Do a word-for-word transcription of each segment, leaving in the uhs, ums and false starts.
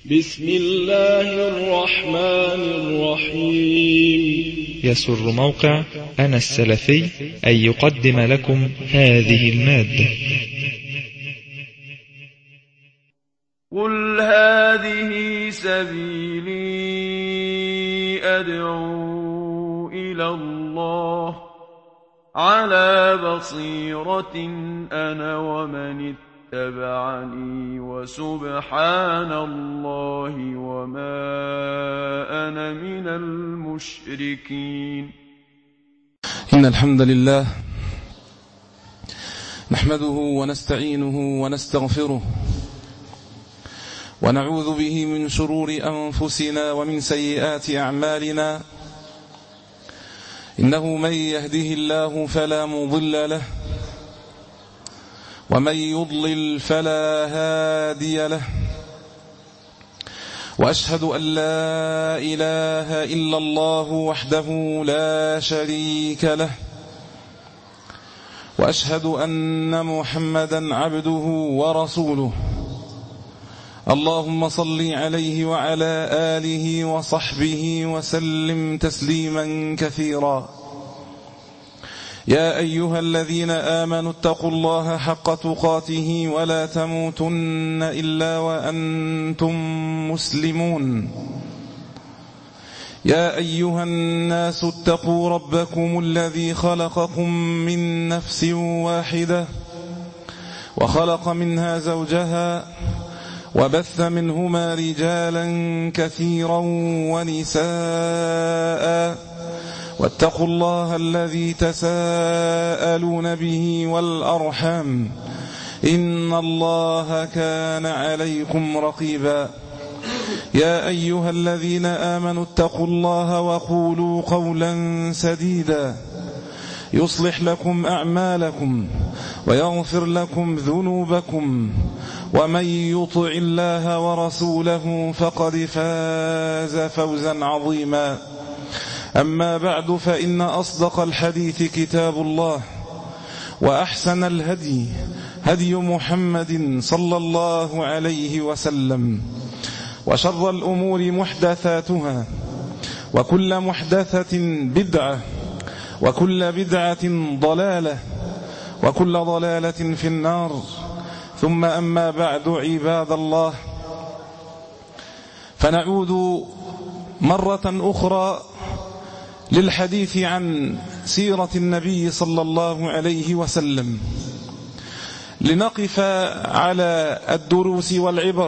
بسم الله الرحمن الرحيم. يسر موقع أنا السلفي أن يقدم لكم هذه المادة. قل هذه سبيلي أدعو إلى الله على بصيرة أنا ومن اتبعني وسبحان الله وما أنا من المشركين. إن الحمد لله نحمده ونستعينه ونستغفره ونعوذ به من شرور أنفسنا ومن سيئات أعمالنا. إنه من يهده الله فلا مضل له ومن يضلل فلا هادي له، وأشهد أن لا إله إلا الله وحده لا شريك له، وأشهد أن محمدا عبده ورسوله. اللهم صل عليه وعلى آله وصحبه وسلم تسليما كثيرا. يا أيها الذين آمنوا اتقوا الله حق تقاته ولا تموتن إلا وأنتم مسلمون. يا أيها الناس اتقوا ربكم الذي خلقكم من نفس واحدة وخلق منها زوجها وبث منهما رجالا كثيرا ونساء، واتقوا الله الذي تساءلون به والأرحام إن الله كان عليكم رقيبا. يا أيها الذين آمنوا اتقوا الله وقولوا قولا سديدا يصلح لكم أعمالكم ويغفر لكم ذنوبكم، ومن يطع الله ورسوله فقد فاز فوزا عظيما. أما بعد، فإن أصدق الحديث كتاب الله، وأحسن الهدي هدي محمد صلى الله عليه وسلم، وشر الأمور محدثاتها، وكل محدثة بدعة، وكل بدعة ضلالة، وكل ضلالة في النار. ثم أما بعد، عباد الله، فنعود مرة أخرى للحديث عن سيرة النبي صلى الله عليه وسلم، لنقف على الدروس والعبر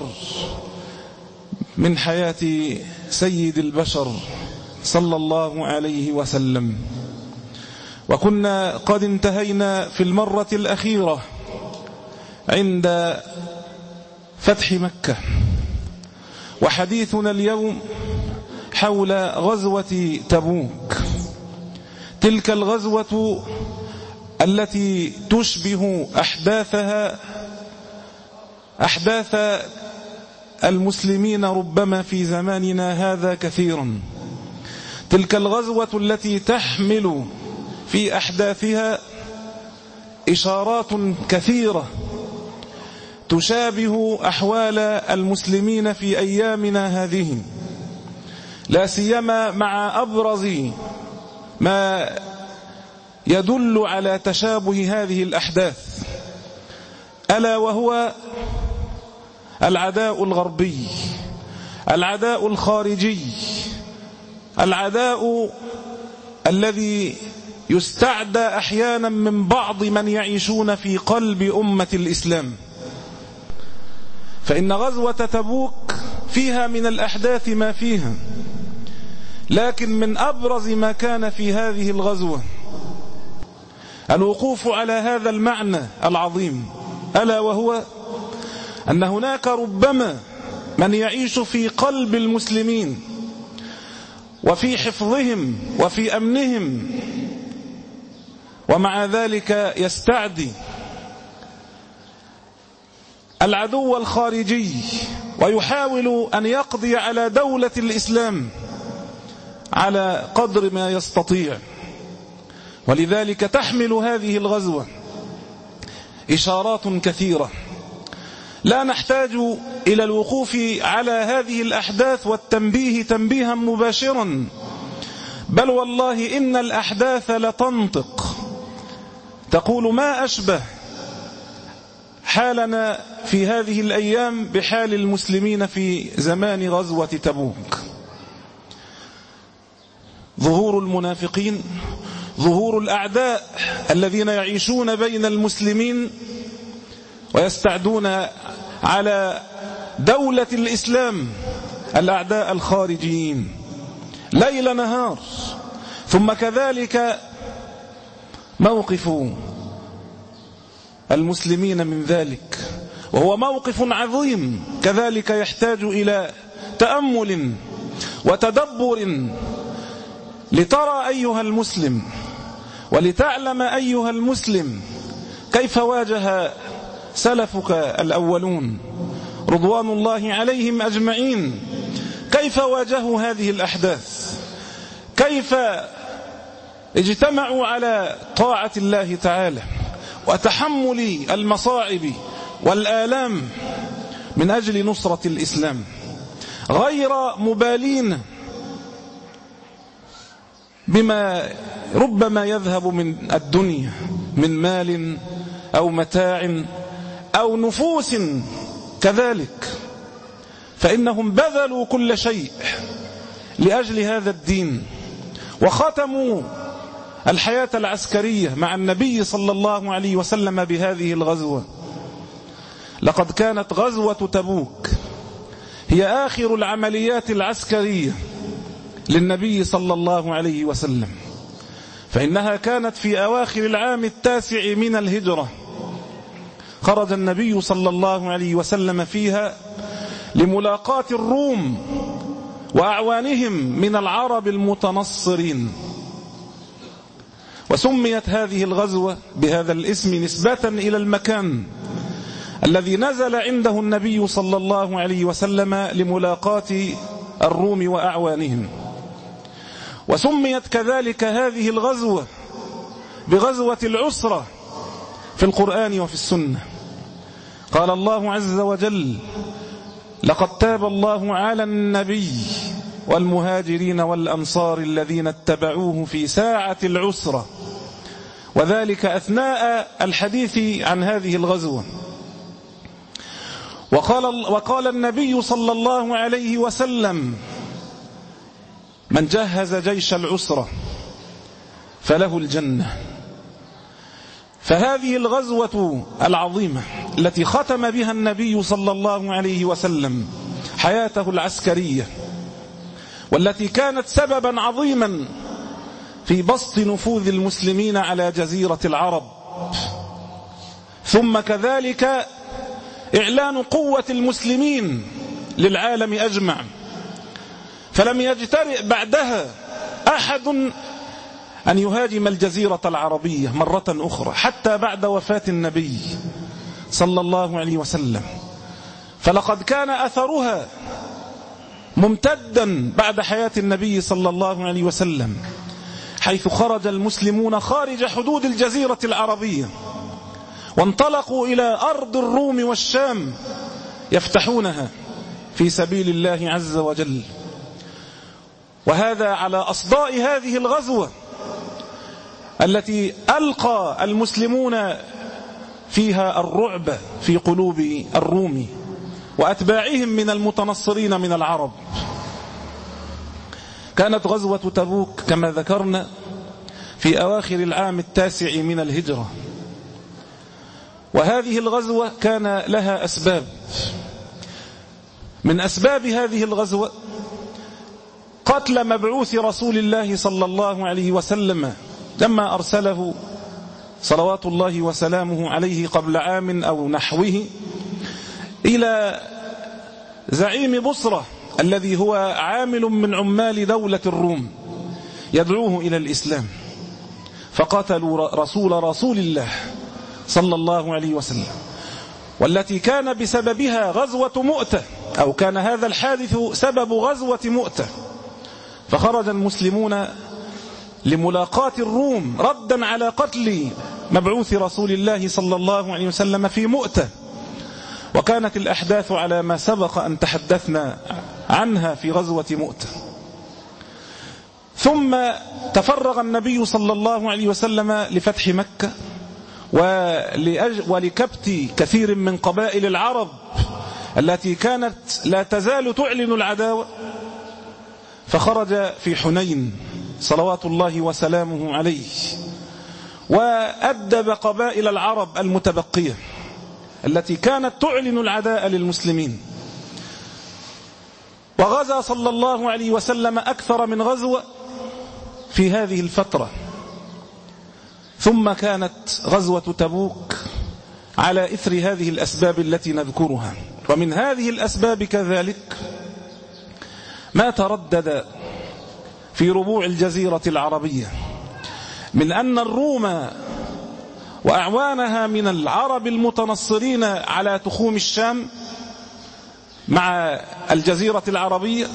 من حياة سيد البشر صلى الله عليه وسلم. وكنا قد انتهينا في المرة الأخيرة عند فتح مكة، وحديثنا اليوم حول غزوة تبوك، تلك الغزوة التي تشبه أحداثها أحداث المسلمين ربما في زماننا هذا كثيرا. تلك الغزوة التي تحمل في أحداثها إشارات كثيرة تشابه أحوال المسلمين في أيامنا هذه، لا سيما مع أبرز ما يدل على تشابه هذه الأحداث، ألا وهو العداء الغربي، العداء الخارجي، العداء الذي يستعدى أحيانا من بعض من يعيشون في قلب أمة الإسلام. فإن غزوة تبوك فيها من الأحداث ما فيها، لكن من أبرز ما كان في هذه الغزوة الوقوف على هذا المعنى العظيم، ألا وهو أن هناك ربما من يعيش في قلب المسلمين وفي حفظهم وفي أمنهم، ومع ذلك يستعدي العدو الخارجي ويحاول أن يقضي على دولة الإسلام على قدر ما يستطيع. ولذلك تحمل هذه الغزوة إشارات كثيرة. لا نحتاج إلى الوقوف على هذه الأحداث والتنبيه تنبيها مباشرا، بل والله إن الأحداث لتنطق تقول ما أشبه حالنا في هذه الأيام بحال المسلمين في زمان غزوة تبوك. ظهور المنافقين، ظهور الأعداء الذين يعيشون بين المسلمين ويستعدون على دولة الإسلام، الأعداء الخارجيين ليل نهار. ثم كذلك موقف المسلمين من ذلك، وهو موقف عظيم كذلك يحتاج إلى تأمل وتدبر لترى أيها المسلم ولتعلم أيها المسلم كيف واجه سلفك الأولون رضوان الله عليهم أجمعين، كيف واجهوا هذه الأحداث، كيف اجتمعوا على طاعة الله تعالى وتحمل المصاعب والآلام من أجل نصرة الإسلام، غير مبالين بما ربما يذهب من الدنيا من مال أو متاع أو نفوس كذلك، فإنهم بذلوا كل شيء لأجل هذا الدين، وختموا الحياة العسكرية مع النبي صلى الله عليه وسلم بهذه الغزوة. لقد كانت غزوة تبوك هي آخر العمليات العسكرية للنبي صلى الله عليه وسلم، فإنها كانت في أواخر العام التاسع من الهجرة. خرج النبي صلى الله عليه وسلم فيها لملاقاة الروم وأعوانهم من العرب المتنصرين، وسميت هذه الغزوة بهذا الاسم نسبة إلى المكان الذي نزل عنده النبي صلى الله عليه وسلم لملاقاة الروم وأعوانهم. وسميت كذلك هذه الغزوة بغزوة العسرة في القرآن وفي السنة. قال الله عز وجل: لقد تاب الله على النبي والمهاجرين والأنصار الذين اتبعوه في ساعة العسرة، وذلك أثناء الحديث عن هذه الغزوة. وقال, وقال النبي صلى الله عليه وسلم: من جهز جيش العسرة فله الجنة. فهذه الغزوة العظيمة التي ختم بها النبي صلى الله عليه وسلم حياته العسكرية، والتي كانت سببا عظيما في بسط نفوذ المسلمين على جزيرة العرب، ثم كذلك إعلان قوة المسلمين للعالم أجمع، فلم يجترئ بعدها أحد أن يهاجم الجزيرة العربية مرة أخرى حتى بعد وفاة النبي صلى الله عليه وسلم. فلقد كان أثرها ممتدا بعد حياة النبي صلى الله عليه وسلم، حيث خرج المسلمون خارج حدود الجزيرة العربية وانطلقوا إلى أرض الروم والشام يفتحونها في سبيل الله عز وجل. وهذا على أصداء هذه الغزوة التي ألقى المسلمون فيها الرعب في قلوب الروم وأتباعهم من المتنصرين من العرب. كانت غزوة تبوك كما ذكرنا في أواخر العام التاسع من الهجرة، وهذه الغزوة كان لها أسباب. من أسباب هذه الغزوة قتل مبعوث رسول الله صلى الله عليه وسلم لما أرسله صلوات الله وسلامه عليه قبل عام أو نحوه إلى زعيم بصرة الذي هو عامل من عمال دولة الروم يدعوه إلى الإسلام، فقتلوا رسول رسول الله صلى الله عليه وسلم، والتي كان بسببها غزوة مؤتة، أو كان هذا الحادث سبب غزوة مؤتة. فخرج المسلمون لملاقاة الروم ردا على قتل مبعوث رسول الله صلى الله عليه وسلم في مؤتة، وكانت الأحداث على ما سبق أن تحدثنا عنها في غزوة مؤتة. ثم تفرغ النبي صلى الله عليه وسلم لفتح مكة ولكبت كثير من قبائل العرب التي كانت لا تزال تعلن العداوة، فخرج في حنين صلوات الله وسلامه عليه وأدب قبائل العرب المتبقية التي كانت تعلن العداء للمسلمين. وغزا صلى الله عليه وسلم أكثر من غزوة في هذه الفترة. ثم كانت غزوة تبوك على إثر هذه الأسباب التي نذكرها. ومن هذه الأسباب كذلك ما تردد في ربوع الجزيرة العربية من أن الروم وأعوانها من العرب المتنصرين على تخوم الشام مع الجزيرة العربية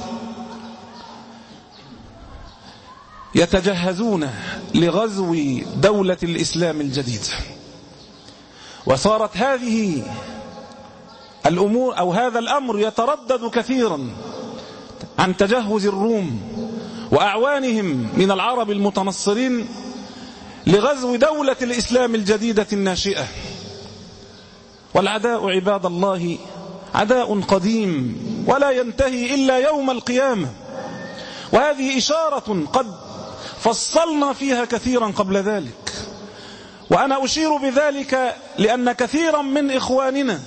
يتجهزون لغزو دولة الإسلام الجديدة. وصارت هذه الأمور أو هذا الأمر يتردد كثيرا عن تجهز الروم وأعوانهم من العرب المتنصرين لغزو دولة الإسلام الجديدة الناشئة. والعداء عباد الله عداء قديم ولا ينتهي إلا يوم القيامة، وهذه إشارة قد فصلنا فيها كثيرا قبل ذلك. وأنا أشير بذلك لأن كثيرا من إخواننا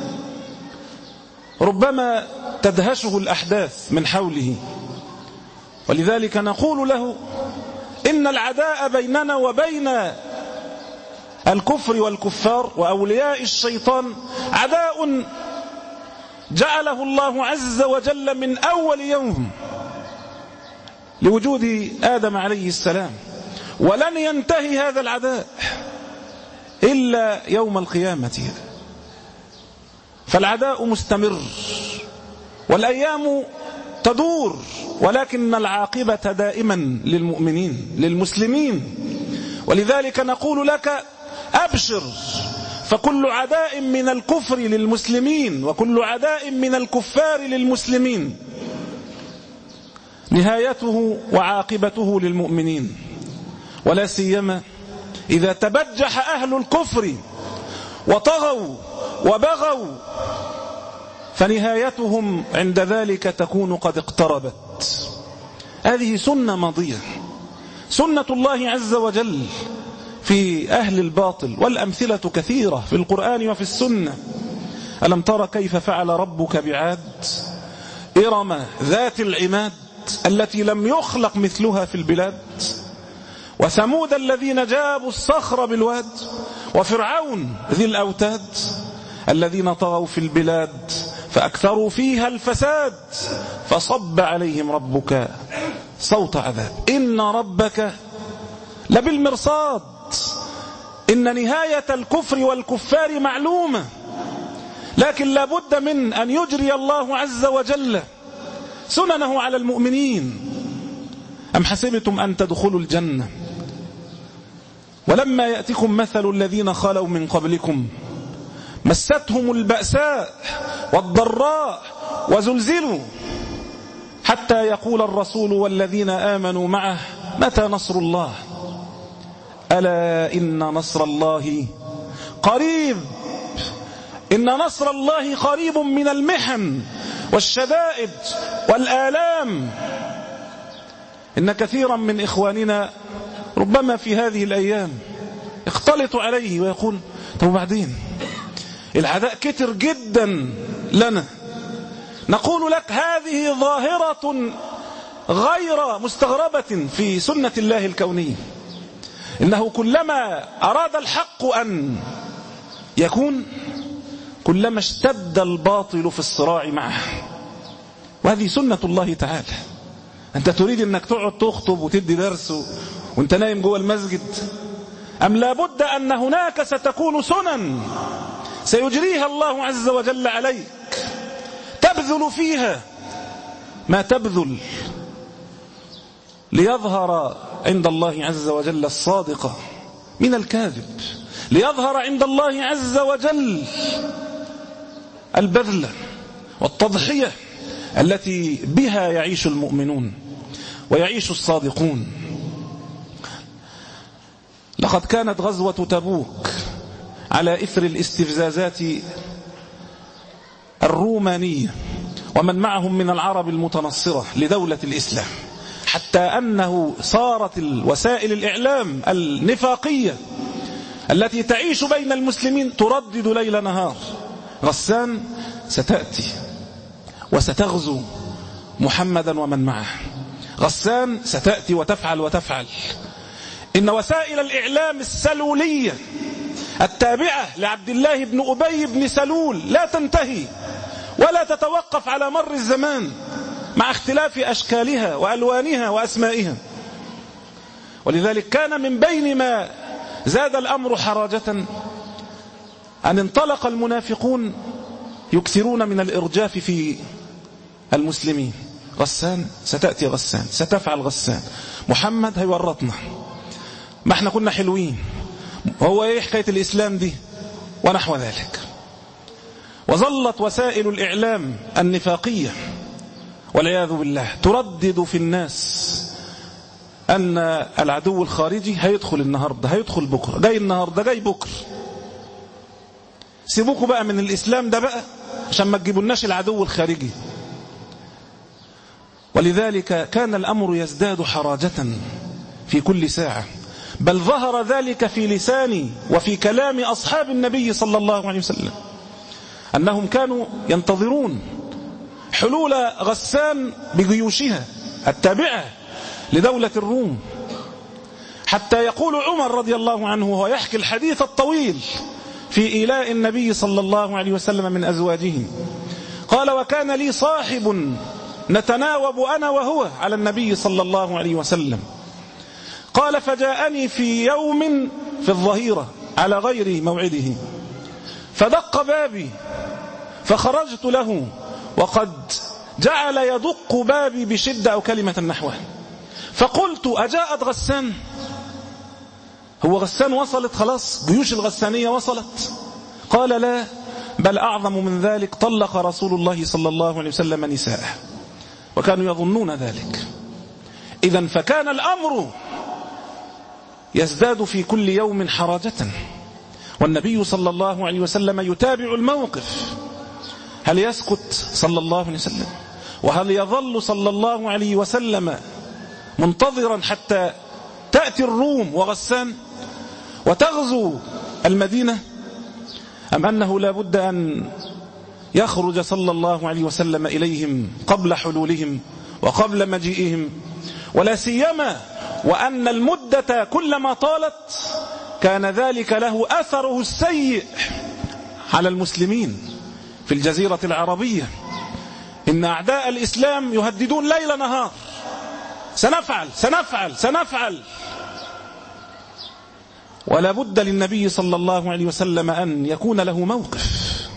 ربما تدهشه الأحداث من حوله، ولذلك نقول له إن العداء بيننا وبين الكفر والكفار وأولياء الشيطان عداء جعله الله عز وجل من أول يوم لوجود آدم عليه السلام، ولن ينتهي هذا العداء إلا يوم القيامة. فالعداء مستمر والأيام تدور، ولكن العاقبة دائما للمؤمنين للمسلمين. ولذلك نقول لك أبشر، فكل عداء من الكفر للمسلمين وكل عداء من الكفار للمسلمين نهايته وعاقبته للمؤمنين، ولا سيما إذا تبجح أهل الكفر وطغوا وبغوا فنهايتهم عند ذلك تكون قد اقتربت. هذه سنة ماضية، سنة الله عز وجل في أهل الباطل، والأمثلة كثيرة في القرآن وفي السنة. ألم تر كيف فعل ربك بعاد إرم ذات العماد التي لم يخلق مثلها في البلاد، وثمود الذين جابوا الصخر بالواد، وفرعون ذي الأوتاد الذين طغوا في البلاد فأكثروا فيها الفساد فصب عليهم ربك صوت عذاب إن ربك لبالمرصاد. إن نهاية الكفر والكفار معلومة، لكن لا بد من أن يجري الله عز وجل سننه على المؤمنين. أم حسبتم أن تدخلوا الجنة ولما يأتكم مثل الذين خلوا من قبلكم مستهم البأساء والضراء وزلزلوا حتى يقول الرسول والذين آمنوا معه متى نصر الله ألا إن نصر الله قريب. إن نصر الله قريب من المحن والشدائد والآلام. إن كثيرا من إخواننا ربما في هذه الأيام اختلط عليه ويقول طب بعدين العداء كتر جدا لنا. نقول لك هذه ظاهرة غير مستغربة في سنة الله الكونية. إنه كلما أراد الحق أن يكون كلما اشتد الباطل في الصراع معه، وهذه سنة الله تعالى. أنت تريد أنك تقعد تخطب وتدي درس وانت نايم جوه المسجد، أم لابد أن هناك ستكون سنن سيجريها الله عز وجل عليك تبذل فيها ما تبذل ليظهر عند الله عز وجل الصادق من الكاذب، ليظهر عند الله عز وجل البذل والتضحية التي بها يعيش المؤمنون ويعيش الصادقون. لقد كانت غزوة تبوك على إثر الاستفزازات الرومانية ومن معهم من العرب المتنصرة لدولة الإسلام، حتى أنه صارت الوسائل الإعلام النفاقية التي تعيش بين المسلمين تردد ليل نهار: غسان ستأتي وستغزو محمدا ومن معه، غسان ستأتي وتفعل وتفعل. إن وسائل الإعلام السلولية التابعة لعبد الله بن أبي بن سلول لا تنتهي ولا تتوقف على مر الزمان مع اختلاف أشكالها وألوانها وأسمائها. ولذلك كان من بين ما زاد الأمر حراجة أن انطلق المنافقون يكثرون من الإرجاف في المسلمين: غسان ستأتي، غسان ستفعل، غسان محمد هيورطنا، ما احنا كنا حلوين، وهو ايه حكاية الإسلام دي ونحو ذلك. وظلت وسائل الإعلام النفاقية والعياذ بالله تردد في الناس أن العدو الخارجي هيدخل النهاردة، هيدخل بكرة، جاي النهاردة، جاي بكرة. سيبوكوا بقى من الإسلام ده بقى عشان ما تجيبولناش العدو الخارجي. ولذلك كان الأمر يزداد حراجة في كل ساعة، بل ظهر ذلك في لسان وفي كلام أصحاب النبي صلى الله عليه وسلم، أنهم كانوا ينتظرون حلول غسان بجيوشها التابعة لدولة الروم، حتى يقول عمر رضي الله عنه وهو يحكي الحديث الطويل في إيلاء النبي صلى الله عليه وسلم من أزواجه، قال: وكان لي صاحب نتناوب أنا وهو على النبي صلى الله عليه وسلم، قال: فجاءني في يوم في الظهيرة على غير موعده، فدق بابي فخرجت له وقد جعل يدق بابي بشدة أو كلمة نحوه، فقلت: أجاءت غسان؟ هو غسان وصلت خلاص، جيوش الغسانية وصلت؟ قال: لا، بل أعظم من ذلك، طلق رسول الله صلى الله عليه وسلم نساءه، وكانوا يظنون ذلك. إذن فكان الأمر يزداد في كل يوم حراجة، والنبي صلى الله عليه وسلم يتابع الموقف. هل يسكت صلى الله عليه وسلم؟ وهل يظل صلى الله عليه وسلم منتظرا حتى تأتي الروم وغسان وتغزو المدينة، أم أنه لا بد أن يخرج صلى الله عليه وسلم إليهم قبل حلولهم وقبل مجيئهم؟ ولا سيما وأن المدة كلما طالت كان ذلك له أثره السيء على المسلمين في الجزيرة العربية. إن أعداء الإسلام يهددون ليل نهار: سنفعل سنفعل سنفعل. ولا بد للنبي صلى الله عليه وسلم أن يكون له موقف.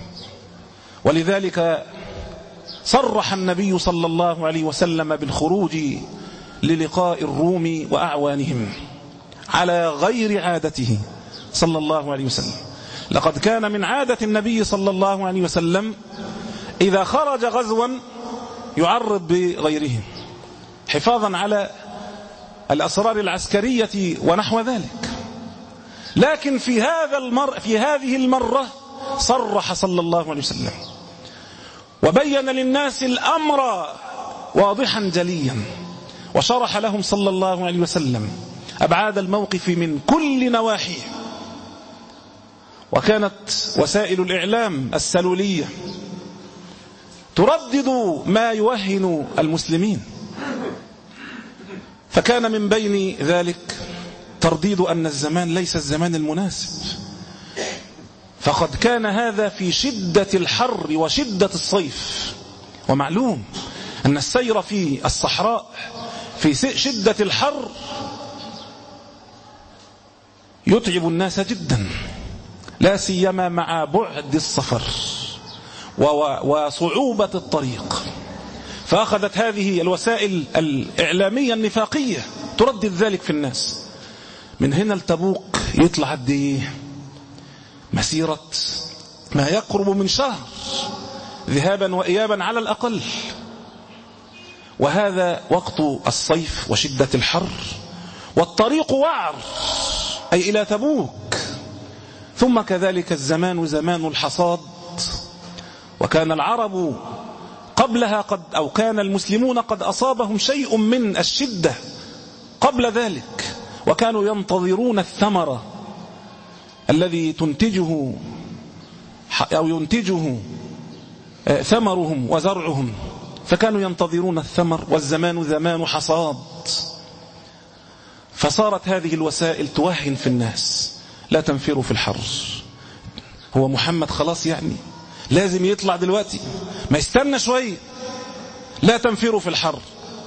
ولذلك صرح النبي صلى الله عليه وسلم بالخروج للقاء الروم وأعوانهم على غير عادته صلى الله عليه وسلم. لقد كان من عادة النبي صلى الله عليه وسلم إذا خرج غزوا يعرض بغيره حفاظا على الأسرار العسكرية ونحو ذلك. لكن في هذا المر في هذه المرة صرح صلى الله عليه وسلم وبين للناس الأمر واضحا جليا، وشرح لهم صلى الله عليه وسلم أبعاد الموقف من كل نواحيه. وكانت وسائل الإعلام السلولية تردد ما يوهن المسلمين، فكان من بين ذلك ترديد أن الزمان ليس الزمان المناسب، فقد كان هذا في شدة الحر وشدة الصيف. ومعلوم أن السير في الصحراء في شدة الحر يتعب الناس جدا، لا سيما مع بعد السفر وصعوبة الطريق. فأخذت هذه الوسائل الإعلامية النفاقية تردد ذلك في الناس. من هنا لتبوك يطلع قد ايه؟ مسيرة ما يقرب من شهر ذهابا وإيابا على الأقل. وهذا وقت الصيف وشدة الحر، والطريق وعر أي إلى تبوك. ثم كذلك الزمان زمان الحصاد، وكان العرب قبلها قد أو كان المسلمون قد أصابهم شيء من الشدة قبل ذلك، وكانوا ينتظرون الثمرة الذي تنتجه أو ينتجه ثمرهم وزرعهم، فكانوا ينتظرون الثمر، والزمان زمان حصاد. فصارت هذه الوسائل توهن في الناس، لا تنفروا في الحر. هو محمد خلاص يعني لازم يطلع دلوقتي، ما يستنى شوية، لا تنفروا في الحر.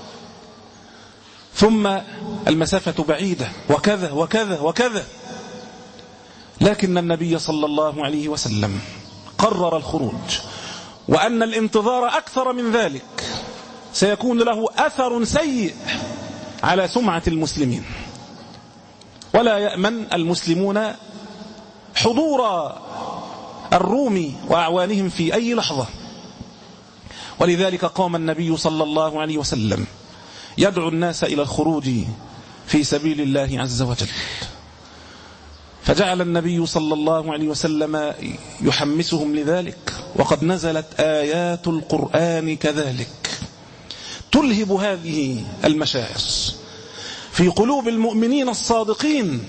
ثم المسافة بعيدة وكذا وكذا وكذا، لكن النبي صلى الله عليه وسلم قرر الخروج، وأن الانتظار أكثر من ذلك سيكون له أثر سيء على سمعة المسلمين، ولا يأمن المسلمون حضور الروم وأعوانهم في أي لحظة. ولذلك قام النبي صلى الله عليه وسلم يدعو الناس إلى الخروج في سبيل الله عز وجل، فجعل النبي صلى الله عليه وسلم يحمسهم لذلك، وقد نزلت آيات القرآن كذلك تلهب هذه المشاعر في قلوب المؤمنين الصادقين.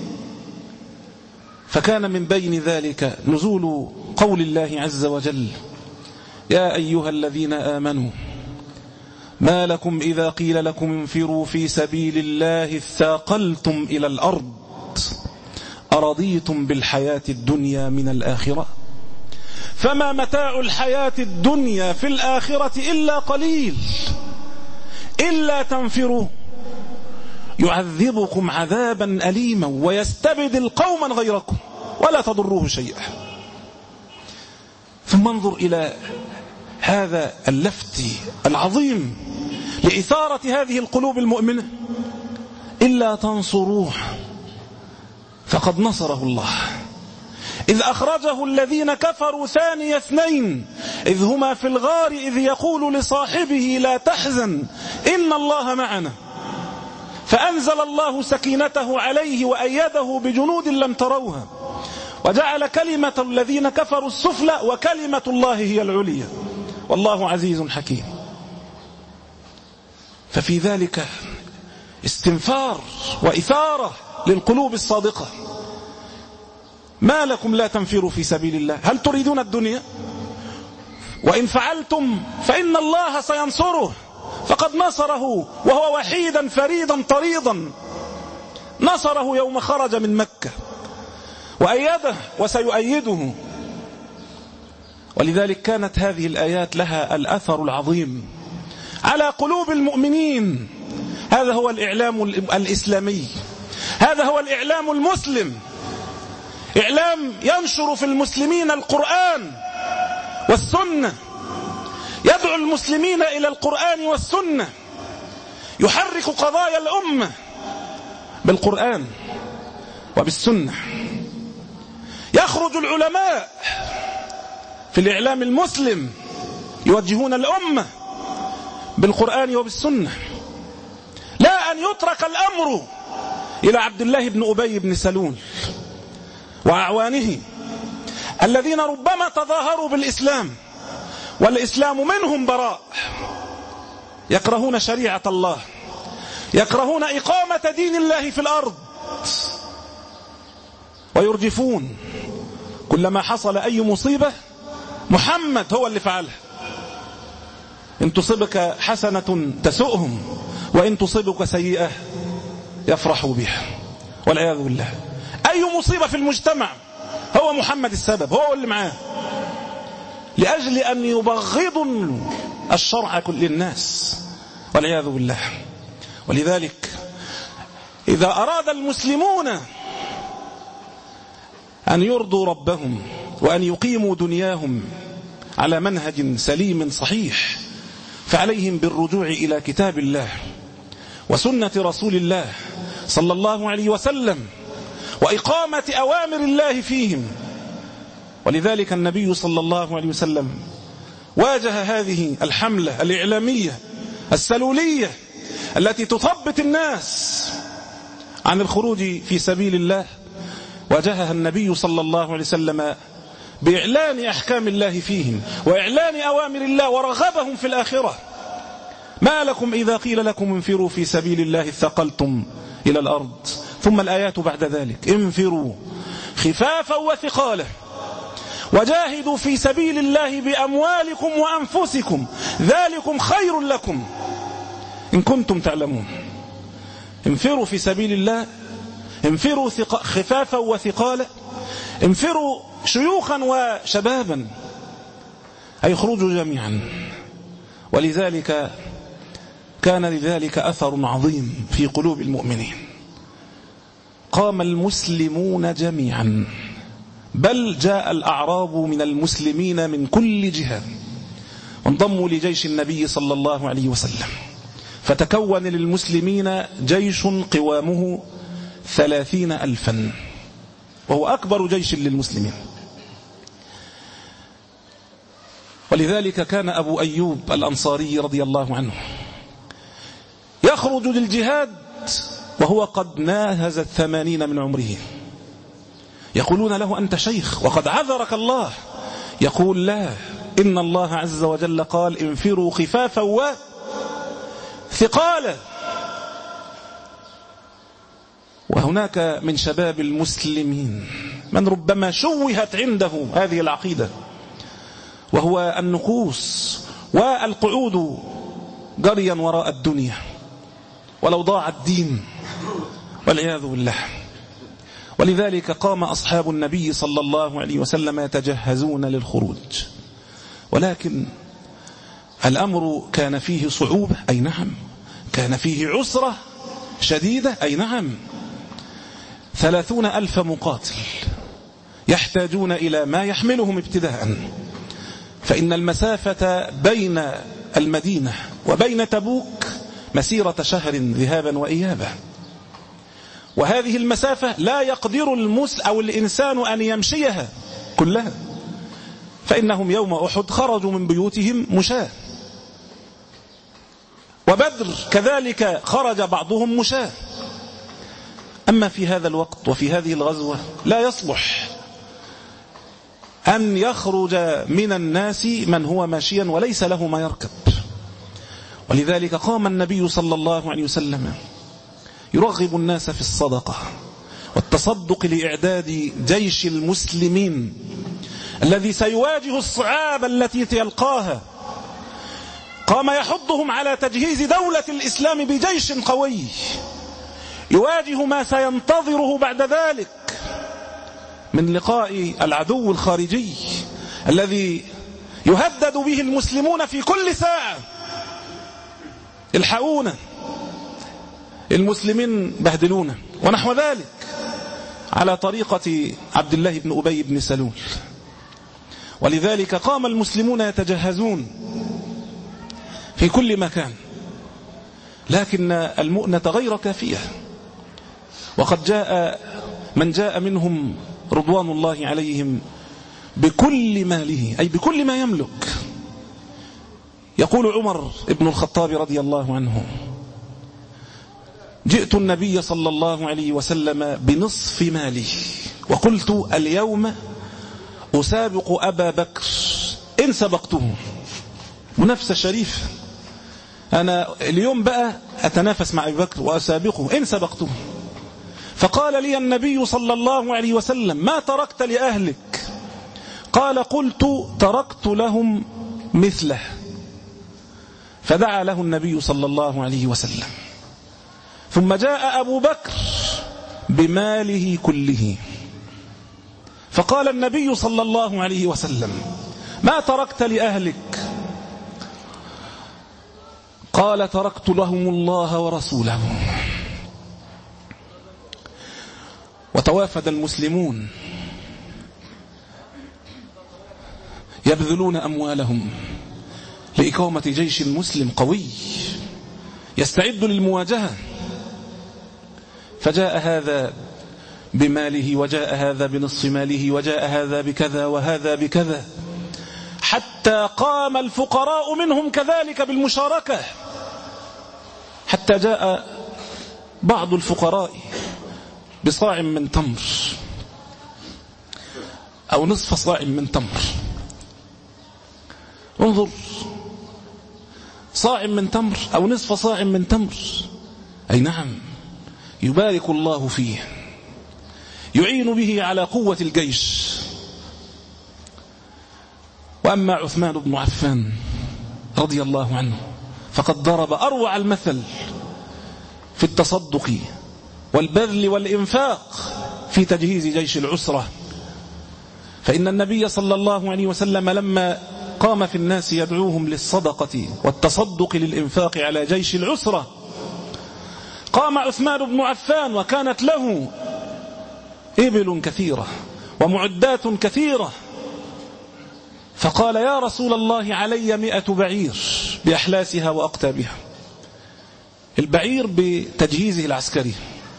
فكان من بين ذلك نزول قول الله عز وجل: يا أيها الذين آمنوا ما لكم إذا قيل لكم انفروا في سبيل الله اثاقلتم إلى الأرض أرضيتم بالحياة الدنيا من الآخرة فما متاع الحياة الدنيا في الآخرة إلا قليل إلا تنفروا يعذبكم عذابا أليما ويستبدل قوما غيركم ولا تضروه شيئا. ثم انظر إلى هذا اللفت العظيم لإثارة هذه القلوب المؤمنة: إلا تنصروه فقد نصره الله إذ أخرجه الذين كفروا ثاني اثنين إذ هما في الغار إذ يقول لصاحبه لا تحزن إن الله معنا فأنزل الله سكينته عليه وأيده بجنود لم تروها وجعل كلمة الذين كفروا السفلى وكلمة الله هي العليا والله عزيز حكيم. ففي ذلك استنفار وإثارة للقلوب الصادقة. ما لكم لا تنفروا في سبيل الله؟ هل تريدون الدنيا؟ وإن فعلتم فإن الله سينصره فقد نصره وهو وحيدا فريدا طريدا، نصره يوم خرج من مكة وأيده وسيؤيده. ولذلك كانت هذه الآيات لها الأثر العظيم على قلوب المؤمنين. هذا هو الإعلام الإسلامي، هذا هو الإعلام المسلم، إعلام ينشر في المسلمين القرآن والسنة، يدعو المسلمين إلى القرآن والسنة، يحرك قضايا الأمة بالقرآن وبالسنة. يخرج العلماء في الإعلام المسلم يوجهون الأمة بالقرآن وبالسنة، لا أن يترك الأمر إلى عبد الله بن أبي بن سلول وأعوانه الذين ربما تظاهروا بالإسلام والإسلام منهم براء، يكرهون شريعة الله، يكرهون إقامة دين الله في الأرض، ويرجفون كلما حصل أي مصيبة محمد هو اللي فعلها. إن تصبك حسنة تسؤهم وإن تصبك سيئة يفرحوا بها والعياذ بالله. أي مصيبة في المجتمع هو محمد السبب، هو اللي معاه، لأجل أن يبغضوا الشرع كل الناس والعياذ بالله. ولذلك إذا أراد المسلمون أن يرضوا ربهم وأن يقيموا دنياهم على منهج سليم صحيح فعليهم بالرجوع إلى كتاب الله وسنة رسول الله صلى الله عليه وسلم وإقامة أوامر الله فيهم. ولذلك النبي صلى الله عليه وسلم واجه هذه الحملة الإعلامية السلولية التي تثبت الناس عن الخروج في سبيل الله، واجهها النبي صلى الله عليه وسلم بإعلان أحكام الله فيهم وإعلان أوامر الله ورغبهم في الآخرة. ما لكم إذا قيل لكم انفروا في سبيل الله اثقلتم إلى الأرض. ثم الآيات بعد ذلك: انفروا خفافا وثقالا وجاهدوا في سبيل الله بأموالكم وأنفسكم ذلكم خير لكم إن كنتم تعلمون. انفروا في سبيل الله، انفروا خفافا وثقالا، انفروا شيوخا وشبابا، أي خرجوا جميعا. ولذلك كان لذلك أثر عظيم في قلوب المؤمنين. قام المسلمون جميعا، بل جاء الأعراب من المسلمين من كل جهة وانضموا لجيش النبي صلى الله عليه وسلم، فتكون للمسلمين جيش قوامه ثلاثين ألفا، وهو أكبر جيش للمسلمين. ولذلك كان أبو أيوب الأنصاري رضي الله عنه يخرج للجهاد وهو قد ناهز الثمانين من عمره. يقولون له: أنت شيخ وقد عذرك الله. يقول: لا، إن الله عز وجل قال: انفروا خفافا وثقالا. وهناك من شباب المسلمين من ربما شوهت عنده هذه العقيدة، وهو النقوص والقعود جريا وراء الدنيا، ولو ضاع الدين والعياذ بالله. ولذلك قام أصحاب النبي صلى الله عليه وسلم يتجهزون للخروج، ولكن الأمر كان فيه صعوبة، أي نعم، كان فيه عسرة شديدة، أي نعم. ثلاثون ألف مقاتل يحتاجون إلى ما يحملهم ابتداء، فإن المسافة بين المدينة وبين تبوك مسيرة شهر ذهابا وإيابا، وهذه المسافة لا يقدر المسلم أو الإنسان أن يمشيها كلها، فإنهم يوم أحد خرجوا من بيوتهم مشاة، وبدر كذلك خرج بعضهم مشاة. أما في هذا الوقت وفي هذه الغزوة لا يصلح أن يخرج من الناس من هو ماشيا وليس له ما يركب. ولذلك قام النبي صلى الله عليه وسلم يرغب الناس في الصدقة والتصدق لإعداد جيش المسلمين الذي سيواجه الصعاب التي يلقاها. قام يحضهم على تجهيز دولة الإسلام بجيش قوي يواجه ما سينتظره بعد ذلك من لقاء العدو الخارجي الذي يهدد به المسلمون في كل ساعة. الحقونا، المسلمين بهدلونا، ونحو ذلك، على طريقة عبد الله بن أبي بن سلول. ولذلك قام المسلمون يتجهزون في كل مكان، لكن المؤنة غير كافية، وقد جاء من جاء منهم رضوان الله عليهم بكل ماله، أي بكل ما يملك. يقول عمر بن الخطاب رضي الله عنه: جئت النبي صلى الله عليه وسلم بنصف مالي وقلت اليوم أسابق أبا بكر إن سبقته. منافسة شريفة، أنا اليوم بقى أتنافس مع أبي بكر وأسابقه إن سبقته. فقال لي النبي صلى الله عليه وسلم: ما تركت لأهلك؟ قال: قلت تركت لهم مثله. فدعا له النبي صلى الله عليه وسلم، ثم جاء أبو بكر بماله كله، فقال النبي صلى الله عليه وسلم: ما تركت لأهلك؟ قال: تركت لهم الله ورسوله. وتوافد المسلمون يبذلون أموالهم لإقامة جيش مسلم قوي يستعد للمواجهة. فجاء هذا بماله، وجاء هذا بنصف ماله، وجاء هذا بكذا وهذا بكذا، حتى قام الفقراء منهم كذلك بالمشاركة، حتى جاء بعض الفقراء بصاع من تمر أو نصف صاع من تمر. انظر، صاع من تمر أو نصف صاع من تمر، أي نعم، يبارك الله فيه، يعين به على قوة الجيش. وأما عثمان بن عفان رضي الله عنه فقد ضرب أروع المثل في التصدق والبذل والإنفاق في تجهيز جيش العسرة. فإن النبي صلى الله عليه وسلم لما قام في الناس يدعوهم للصدقة والتصدق للإنفاق على جيش العسرة، قام عثمان بن عفان وكانت له إبل كثيرة ومعدات كثيرة، فقال: يا رسول الله، علي مئة بعير بأحلاسها وأقتابها. البعير بتجهيزه العسكري.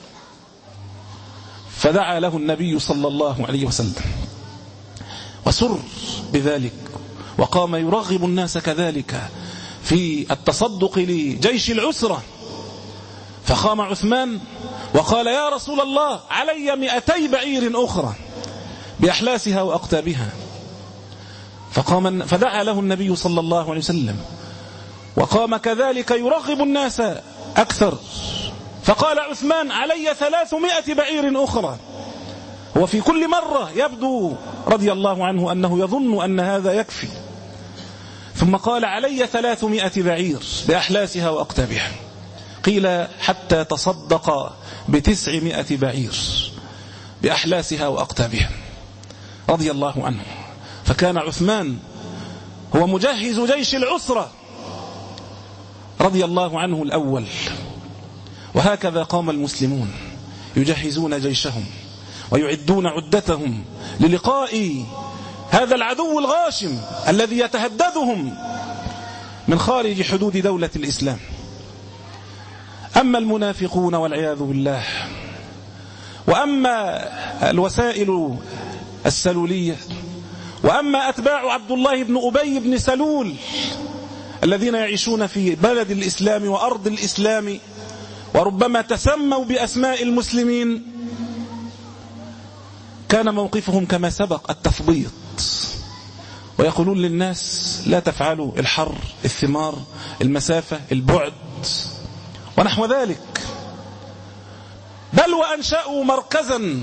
فدعا له النبي صلى الله عليه وسلم وسر بذلك، وقام يرغب الناس كذلك في التصدق لجيش العسرة. فقام عثمان وقال: يا رسول الله، علي مئتي بعير أخرى بأحلاسها وأقتابها. فقام فدعا له النبي صلى الله عليه وسلم وقام كذلك يرغب الناس أكثر. فقال عثمان: علي ثلاثمائة بعير أخرى. هو في كل مرة يبدو رضي الله عنه أنه يظن أن هذا يكفي، ثم قال: علي ثلاثمائة بعير بأحلاسها وأقتابها. قيل حتى تصدق بتسعمائة بعير بأحلاسها وأقتابها رضي الله عنه. فكان عثمان هو مجهز جيش العسرة رضي الله عنه الأول. وهكذا قام المسلمون يجهزون جيشهم ويعدون عدتهم للقاء هذا العدو الغاشم الذي يتهددهم من خارج حدود دولة الإسلام. أما المنافقون والعياذ بالله، وأما الوسائل السلولية، وأما أتباع عبد الله بن أبي بن سلول الذين يعيشون في بلد الإسلام وأرض الإسلام وربما تسموا بأسماء المسلمين، كان موقفهم كما سبق التثبيط، ويقولون للناس: لا تفعلوا الحر، الثمار، المسافة، البعد ونحو ذلك. بل وأنشأوا مركزا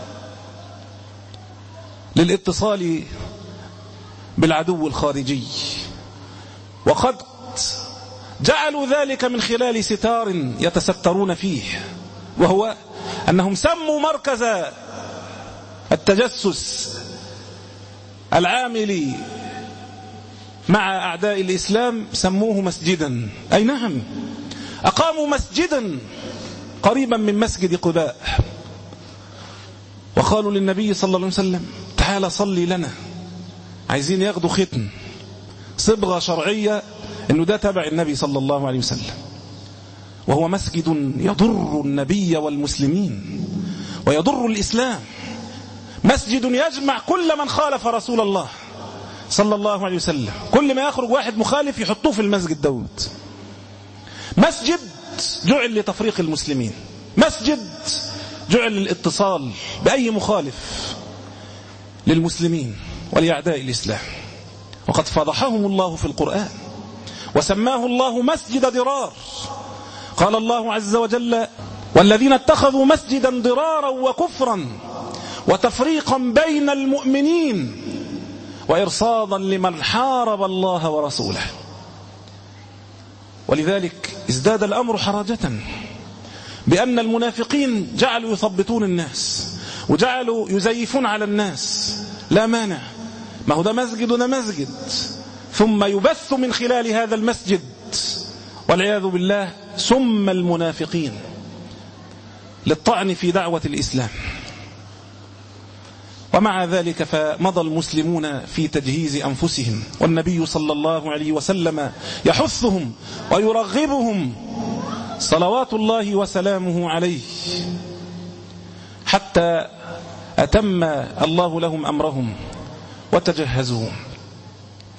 للاتصال بالعدو الخارجي، وقد جعلوا ذلك من خلال ستار يتسترون فيه، وهو أنهم سموا مركز التجسس العامل مع أعداء الإسلام سموه مسجدا. أي نعم، أقاموا مسجدا قريبا من مسجد قباء، وقالوا للنبي صلى الله عليه وسلم: تعال صلي لنا. عايزين ياخدوا ختم، صبغة شرعية انه ده تبع النبي صلى الله عليه وسلم، وهو مسجد يضر النبي والمسلمين ويضر الإسلام، مسجد يجمع كل من خالف رسول الله صلى الله عليه وسلم. كل ما يخرج واحد مخالف يحطوه في المسجد دوت. مسجد جعل لتفريق المسلمين، مسجد جعل للاتصال بأي مخالف للمسلمين ولأعداء الإسلام. وقد فضحهم الله في القرآن وسماه الله مسجد ضرار. قال الله عز وجل: والذين اتخذوا مسجدا ضرارا وكفرا وتفريقا بين المؤمنين وإرصادا لمن حارب الله ورسوله. ولذلك ازداد الأمر حرجة بأن المنافقين جعلوا يثبطون الناس وجعلوا يزيفون على الناس. لا مانع، ما هو ده مسجد وده مسجد، ثم يبث من خلال هذا المسجد والعياذ بالله سم المنافقين للطعن في دعوة الإسلام. ومع ذلك فمضى المسلمون في تجهيز أنفسهم، والنبي صلى الله عليه وسلم يحثهم ويرغبهم صلوات الله وسلامه عليه، حتى أتم الله لهم أمرهم وتجهزوا.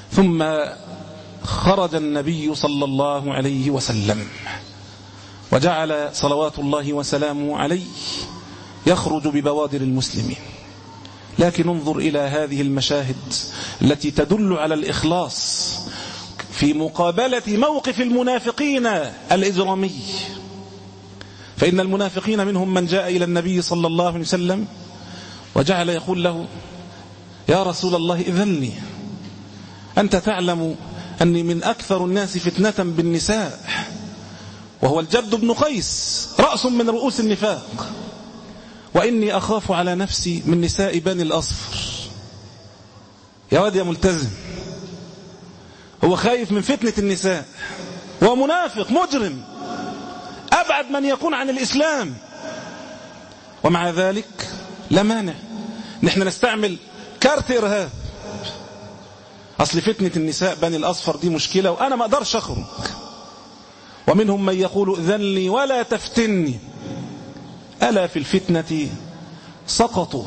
ثم خرج النبي صلى الله عليه وسلم وجعل صلوات الله وسلامه عليه يخرج ببوادر المسلمين. لكن انظر إلى هذه المشاهد التي تدل على الإخلاص في مقابلة موقف المنافقين الإجرامي. فإن المنافقين منهم من جاء إلى النبي صلى الله عليه وسلم وجعل يقول له: يا رسول الله إذن لي، أنت تعلم أني من أكثر الناس فتنة بالنساء، وهو الجد بن قيس رأس من رؤوس النفاق، وإني أخاف على نفسي من نساء بني الأصفر. يا واد يا ملتزم، هو خايف من فتنة النساء، هو منافق مجرم أبعد من يكون عن الإسلام، ومع ذلك لا مانع نحن نستعمل كارت إرهاب. أصل فتنة النساء بني الأصفر دي مشكلة وأنا ما أقدرش أخرج. ومنهم من يقول: إذن لي ولا تفتني، ألا في الفتنة سقطوا.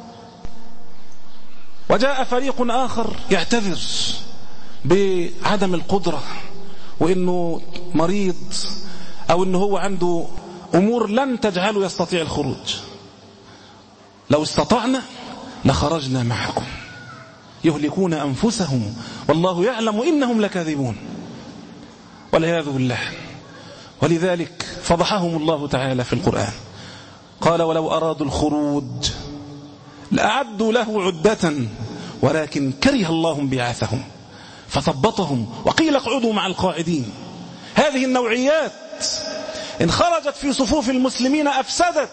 وجاء فريق آخر يعتذر بعدم القدرة، وإنه مريض، أو إنه هو عنده أمور لن تجعله يستطيع الخروج. لو استطعنا لخرجنا معكم، يهلكون أنفسهم والله يعلم إنهم لكاذبون، والعياذ بالله. ولذلك فضحهم الله تعالى في القرآن، قال: ولو أرادوا الخروج لأعدوا له عدة ولكن كره الله بعاثهم فثبطهم وقيل اقعدوا مع القاعدين. هذه النوعيات إن خرجت في صفوف المسلمين أفسدت،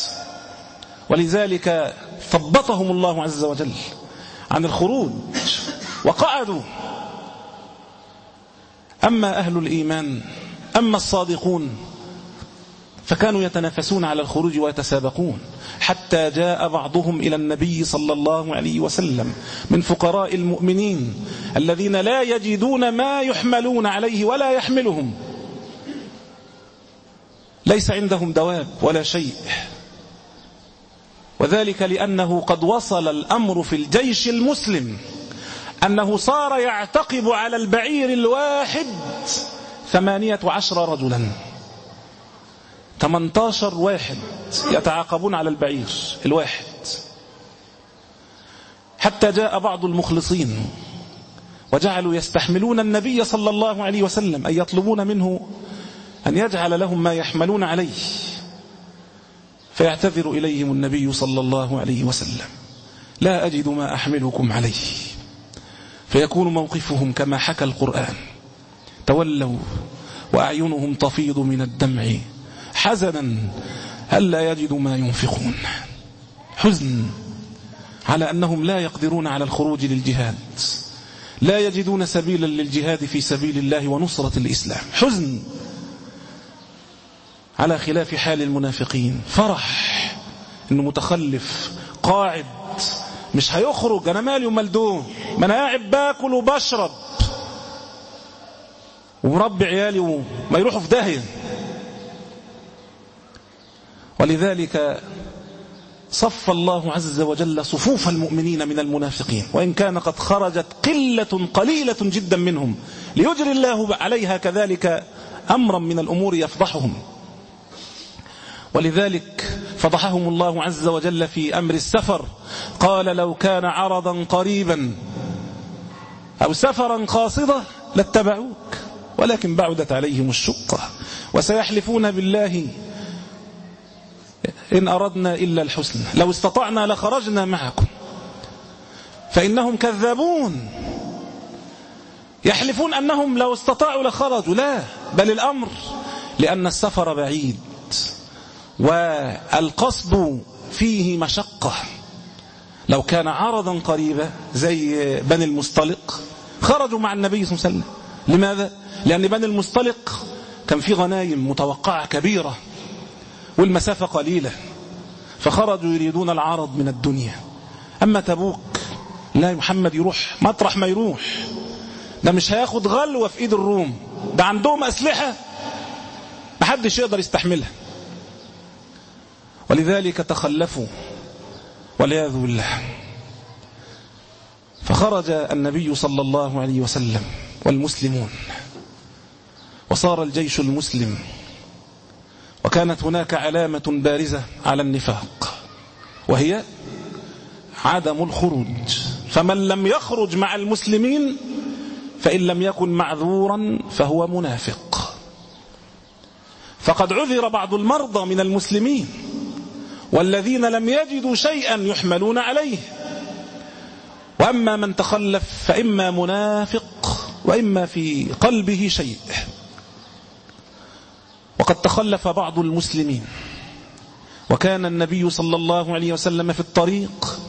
ولذلك ثبطهم الله عز وجل عن الخروج وقعدوا. أما أهل الإيمان، أما الصادقون، فكانوا يتنافسون على الخروج ويتسابقون، حتى جاء بعضهم إلى النبي صلى الله عليه وسلم من فقراء المؤمنين الذين لا يجدون ما يحملون عليه ولا يحملهم، ليس عندهم دواب ولا شيء، وذلك لأنه قد وصل الأمر في الجيش المسلم أنه صار يعتقب على البعير الواحد ثمانية عشر رجلا، ثمانية عشر واحد يتعاقبون على البعير الواحد. حتى جاء بعض المخلصين وجعلوا يستحملون النبي صلى الله عليه وسلم، أن يطلبون منه أن يجعل لهم ما يحملون عليه، فيعتذر إليهم النبي صلى الله عليه وسلم: لا أجد ما أحملكم عليه. فيكون موقفهم كما حكى القرآن: تولوا وأعينهم تفيض من الدمع حزنا ألا يجدوا ما ينفقون. حزن على أنهم لا يقدرون على الخروج للجهاد، لا يجدون سبيلا للجهاد في سبيل الله ونصرة الإسلام. حزن على خلاف حال المنافقين. فرح إنه متخلف قاعد مش هيخرج، أنا مالي وملدون، ما أنا قاعد باكل وبشرب ومربي عيالي وما يروحوا في داهية. ولذلك صف الله عز وجل صفوف المؤمنين من المنافقين، وإن كان قد خرجت قلة قليلة جدا منهم ليجري الله عليها كذلك أمرا من الأمور يفضحهم. ولذلك فضحهم الله عز وجل في أمر السفر، قال: لو كان عرضا قريبا أو سفرا قاصدا لاتبعوك ولكن بعدت عليهم الشقة وسيحلفون بالله إن أردنا إلا الحسنى لو استطعنا لخرجنا معكم فإنهم كذابون. يحلفون أنهم لو استطاعوا لخرجوا، لا، بل الأمر لأن السفر بعيد والقصد فيه مشقة. لو كان عرضا قريبا زي بني المصطلق خرجوا مع النبي صلى الله عليه وسلم. لماذا؟ لأن بني المصطلق كان في غنايم متوقعة كبيرة والمسافة قليلة، فخرجوا يريدون العرض من الدنيا. أما تبوك لا، محمد يروح مطرح ما يروح، ده مش هياخد غلوة في إيد الروم، ده عندهم أسلحة محدش يقدر يستحملها، ولذلك تخلفوا والعياذ بالله. فخرج النبي صلى الله عليه وسلم والمسلمون، وصار الجيش المسلم، وكانت هناك علامة بارزة على النفاق، وهي عدم الخروج. فمن لم يخرج مع المسلمين فإن لم يكن معذورا فهو منافق. فقد عذر بعض المرضى من المسلمين، والذين لم يجدوا شيئا يحملون عليه. وأما من تخلف فإما منافق وإما في قلبه شيء. وقد تخلف بعض المسلمين، وكان النبي صلى الله عليه وسلم في الطريق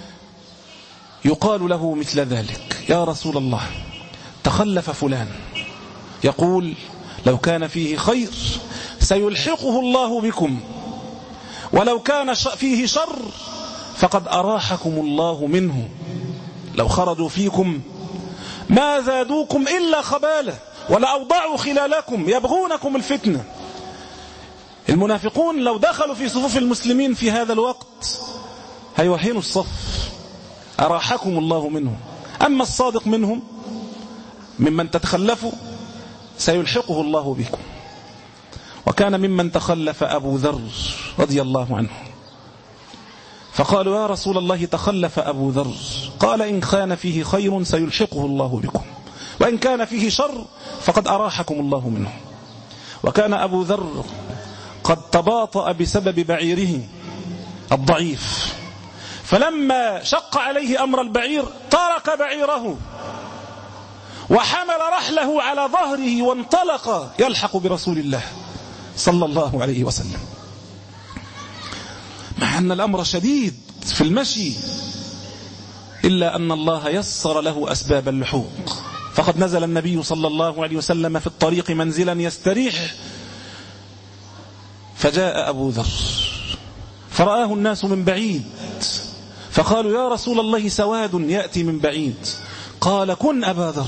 يقال له مثل ذلك: يا رسول الله، تخلف فلان، يقول: لو كان فيه خير سيلحقه الله بكم، ولو كان فيه شر فقد أراحكم الله منه. لو خرجوا فيكم ما زادوكم إلا خبالة، ولأوضعوا خلالكم يبغونكم الفتنة. المنافقون لو دخلوا في صفوف المسلمين في هذا الوقت هيوهنوا الصف، أراحكم الله منه. أما الصادق منهم ممن تتخلفوا سيلحقه الله بكم. وكان ممن تخلف أبو ذر رضي الله عنه، فقالوا: يا رسول الله، تخلف أبو ذر. قال: إن كان فيه خير سيلحقه الله بكم، وإن كان فيه شر فقد أراحكم الله منه. وكان أبو ذر قد تباطأ بسبب بعيره الضعيف، فلما شق عليه أمر البعير ترك بعيره وحمل رحله على ظهره وانطلق يلحق برسول الله صلى الله عليه وسلم، مع أن الأمر شديد في المشي، إلا أن الله يسر له أسباب اللحوق. فقد نزل النبي صلى الله عليه وسلم في الطريق منزلا يستريح، فجاء أبو ذر فرآه الناس من بعيد، فقالوا: يا رسول الله، سواد يأتي من بعيد. قال: كن أبا ذر.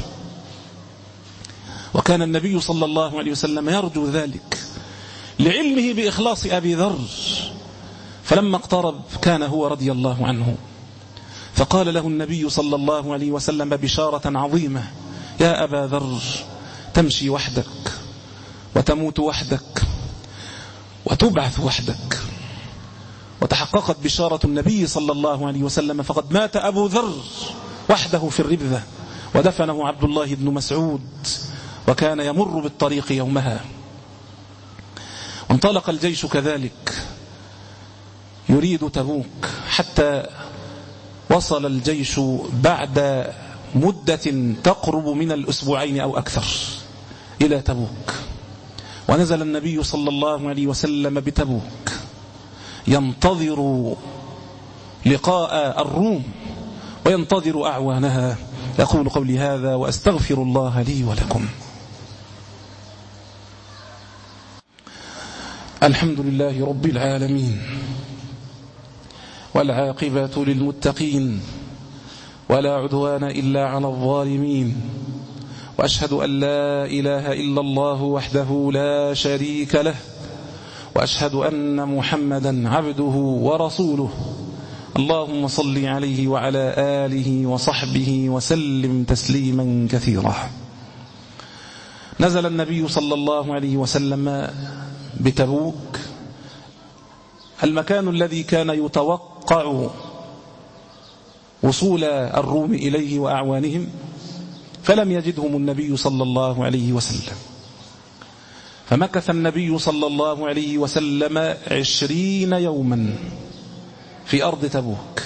وكان النبي صلى الله عليه وسلم يرجو ذلك لعلمه بإخلاص أبي ذر. فلما اقترب كان هو رضي الله عنه، فقال له النبي صلى الله عليه وسلم بشارة عظيمة: يا أبا ذر، تمشي وحدك وتموت وحدك وتبعث وحدك. وتحققت بشارة النبي صلى الله عليه وسلم، فقد مات أبو ذر وحده في الربذة، ودفنه عبد الله بن مسعود، وكان يمر بالطريق يومها. وانطلق الجيش كذلك يريد تبوك، حتى وصل الجيش بعد مدة تقرب من الأسبوعين أو أكثر إلى تبوك. ونزل النبي صلى الله عليه وسلم بتبوك ينتظر لقاء الروم وينتظر أعوانها. أقول قولي هذا وأستغفر الله لي ولكم. الحمد لله رب العالمين، والعاقبة للمتقين، ولا عدوان إلا على الظالمين. وأشهد أن لا إله إلا الله وحده لا شريك له، وأشهد أن محمدا عبده ورسوله. اللهم صل عليه وعلى آله وصحبه وسلم تسليما كثيرا. نزل النبي صلى الله عليه وسلم بتبوك، المكان الذي كان يتوقع وصول الروم إليه وأعوانهم، فلم يجدهم النبي صلى الله عليه وسلم. فمكث النبي صلى الله عليه وسلم عشرين يوما في أرض تبوك.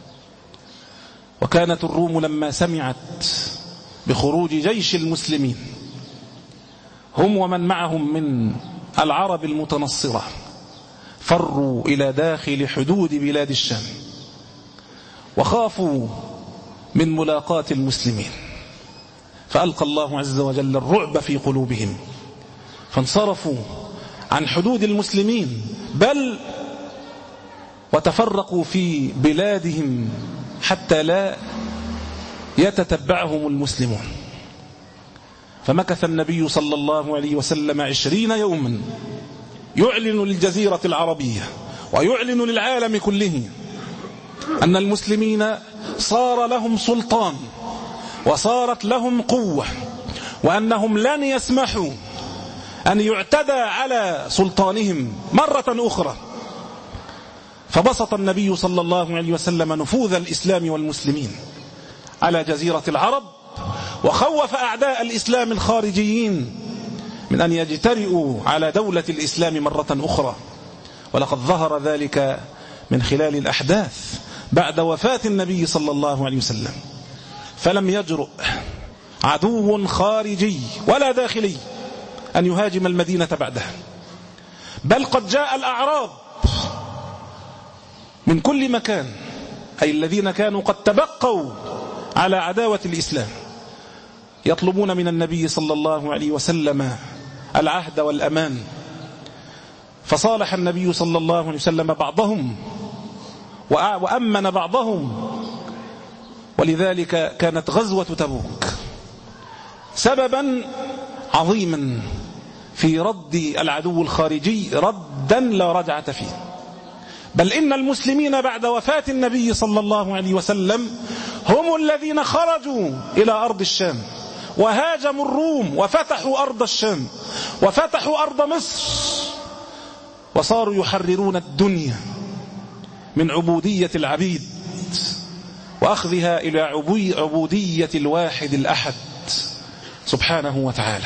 وكانت الروم لما سمعت بخروج جيش المسلمين، هم ومن معهم من العرب المتنصرة، فروا إلى داخل حدود بلاد الشام، وخافوا من ملاقاة المسلمين، فألقى الله عز وجل الرعب في قلوبهم، فانصرفوا عن حدود المسلمين، بل وتفرقوا في بلادهم حتى لا يتتبعهم المسلمون. فمكث النبي صلى الله عليه وسلم عشرين يوما يعلن للجزيرة العربية ويعلن للعالم كله أن المسلمين صار لهم سلطان وصارت لهم قوة، وأنهم لن يسمحوا أن يعتدى على سلطانهم مرة أخرى. فبسط النبي صلى الله عليه وسلم نفوذ الإسلام والمسلمين على جزيرة العرب، وخوف أعداء الإسلام الخارجيين من أن يجترئوا على دولة الإسلام مرة أخرى. ولقد ظهر ذلك من خلال الأحداث بعد وفاة النبي صلى الله عليه وسلم، فلم يجرؤ عدو خارجي ولا داخلي أن يهاجم المدينة بعدها، بل قد جاء الأعراب من كل مكان، أي الذين كانوا قد تبقوا على عداوة الإسلام، يطلبون من النبي صلى الله عليه وسلم العهد والأمان. فصالح النبي صلى الله عليه وسلم بعضهم وأمن بعضهم، ولذلك كانت غزوة تبوك سببا عظيما في رد العدو الخارجي ردا لا رجعة فيه. بل إن المسلمين بعد وفاة النبي صلى الله عليه وسلم هم الذين خرجوا إلى أرض الشام وهاجموا الروم وفتحوا أرض الشام وفتحوا أرض مصر، وصاروا يحررون الدنيا من عبودية العبيد وأخذها إلى عبودية الواحد الأحد سبحانه وتعالى.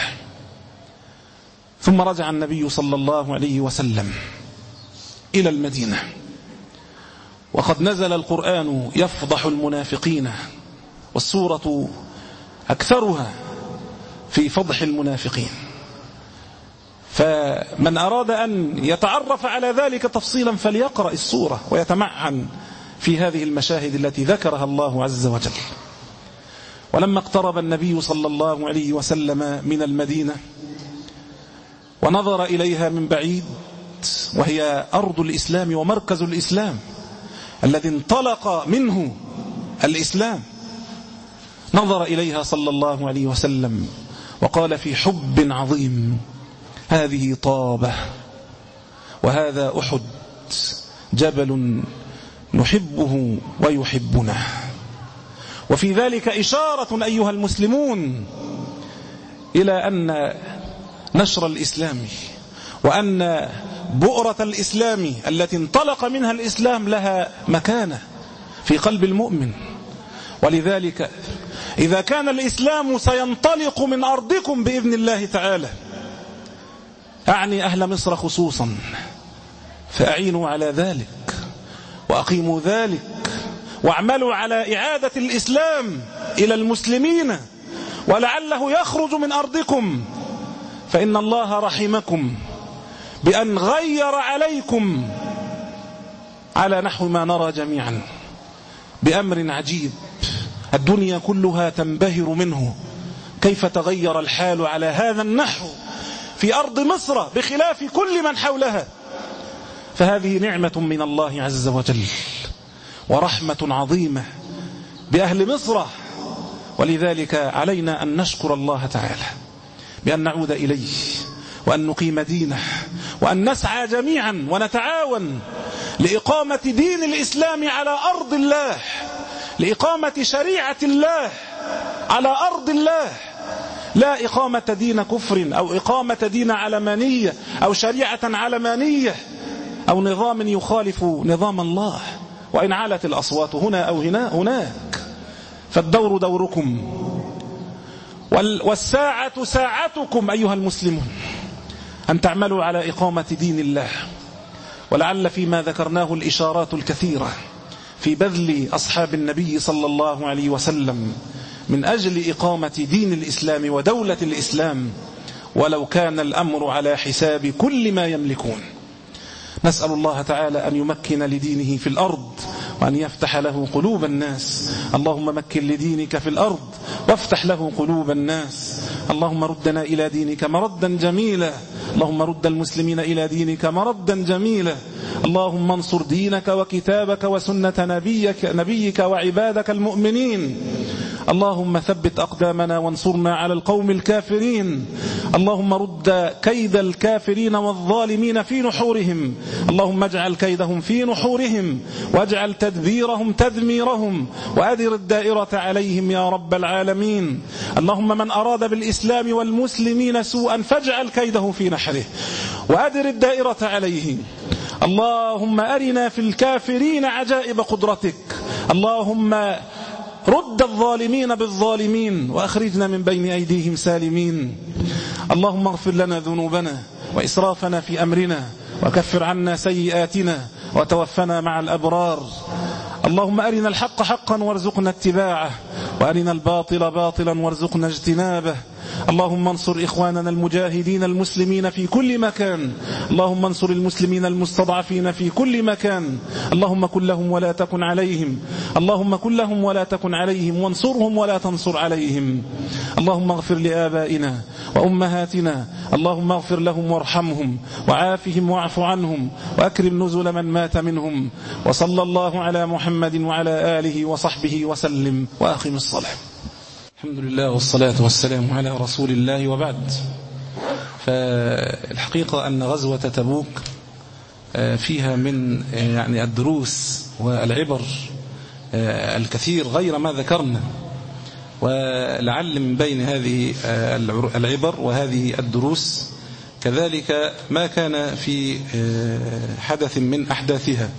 ثم رجع النبي صلى الله عليه وسلم إلى المدينة، وقد نزل القرآن يفضح المنافقين، والسورة أكثرها في فضح المنافقين. فمن أراد أن يتعرف على ذلك تفصيلا فليقرأ السورة ويتمعن في هذه المشاهد التي ذكرها الله عز وجل. ولما اقترب النبي صلى الله عليه وسلم من المدينة ونظر إليها من بعيد، وهي أرض الإسلام ومركز الإسلام الذي انطلق منه الإسلام، نظر إليها صلى الله عليه وسلم وقال في حب عظيم: هذه طابة وهذا أحد، جبل نحبه ويحبنا. وفي ذلك إشارة أيها المسلمون إلى أن نشر الإسلام وأن بؤرة الإسلام التي انطلق منها الإسلام لها مكانة في قلب المؤمن. ولذلك إذا كان الإسلام سينطلق من أرضكم بإذن الله تعالى، أعني أهل مصر خصوصا، فأعينوا على ذلك وأقيموا ذلك واعملوا على إعادة الإسلام إلى المسلمين، ولعله يخرج من أرضكم، فإن الله رحمكم بأن غير عليكم على نحو ما نرى جميعا بأمر عجيب الدنيا كلها تنبهر منه، كيف تغير الحال على هذا النحو في أرض مصر بخلاف كل من حولها. فهذه نعمة من الله عز وجل ورحمة عظيمة بأهل مصر، ولذلك علينا أن نشكر الله تعالى بأن نعود إليه وأن نقيم دينه وأن نسعى جميعا ونتعاون لإقامة دين الإسلام على أرض الله، لإقامة شريعة الله على أرض الله، لا إقامة دين كفر أو إقامة دين علمانية أو شريعة علمانية أو نظام يخالف نظام الله، وإن علت الأصوات هنا أو هنا هناك. فالدور دوركم والساعة ساعتكم أيها المسلمون، أن تعملوا على إقامة دين الله. ولعل فيما ذكرناه الإشارات الكثيرة في بذل أصحاب النبي صلى الله عليه وسلم من أجل إقامة دين الإسلام ودولة الإسلام، ولو كان الأمر على حساب كل ما يملكون. نسأل الله تعالى أن يمكن لدينه في الأرض وأن يفتح له قلوب الناس. اللهم مكن لدينك في الأرض وافتح له قلوب الناس. اللهم ردنا إلى دينك مردا جميلا، اللهم رد المسلمين إلى دينك مردا جميلا. اللهم انصر دينك وكتابك وسنة نبيك, نبيك وعبادك المؤمنين. اللهم ثبت أقدامنا وانصرنا على القوم الكافرين. اللهم رد كيد الكافرين والظالمين في نحورهم. اللهم اجعل كيدهم في نحورهم واجعل تدبيرهم تدميرهم وأدر الدائرة عليهم يا رب العالمين. اللهم من أراد بالإسلام والمسلمين سوءا فاجعل كيده في نحره وأدر الدائرة عليه. اللهم أرنا في الكافرين عجائب قدرتك. اللهم رد الظالمين بالظالمين وأخرجنا من بين أيديهم سالمين. اللهم اغفر لنا ذنوبنا وإسرافنا في أمرنا وكفر عنا سيئاتنا وتوفنا مع الأبرار. اللهم أرنا الحق حقا وارزقنا اتباعه وأرنا الباطل باطلا وارزقنا اجتنابه. اللهم انصر إخواننا المجاهدين المسلمين في كل مكان. اللهم انصر المسلمين المستضعفين في كل مكان. اللهم كن لهم ولا تكن عليهم. اللهم كن لهم ولا تكن عليهم وانصرهم ولا تنصر عليهم. اللهم اغفر لآبائنا وأمهاتنا. اللهم اغفر لهم وارحمهم وعافهم واعف عنهم وأكرم نزل من مات منهم. وصلى الله على محمد وعلى آله وصحبه وسلم وأقم الصلاة. الحمد لله والصلاة والسلام على رسول الله وبعد. فالحقيقة أن غزوة تبوك فيها من يعني الدروس والعبر الكثير غير ما ذكرنا، ولعل من بين هذه العبر وهذه الدروس كذلك ما كان في حدث من أحداثها،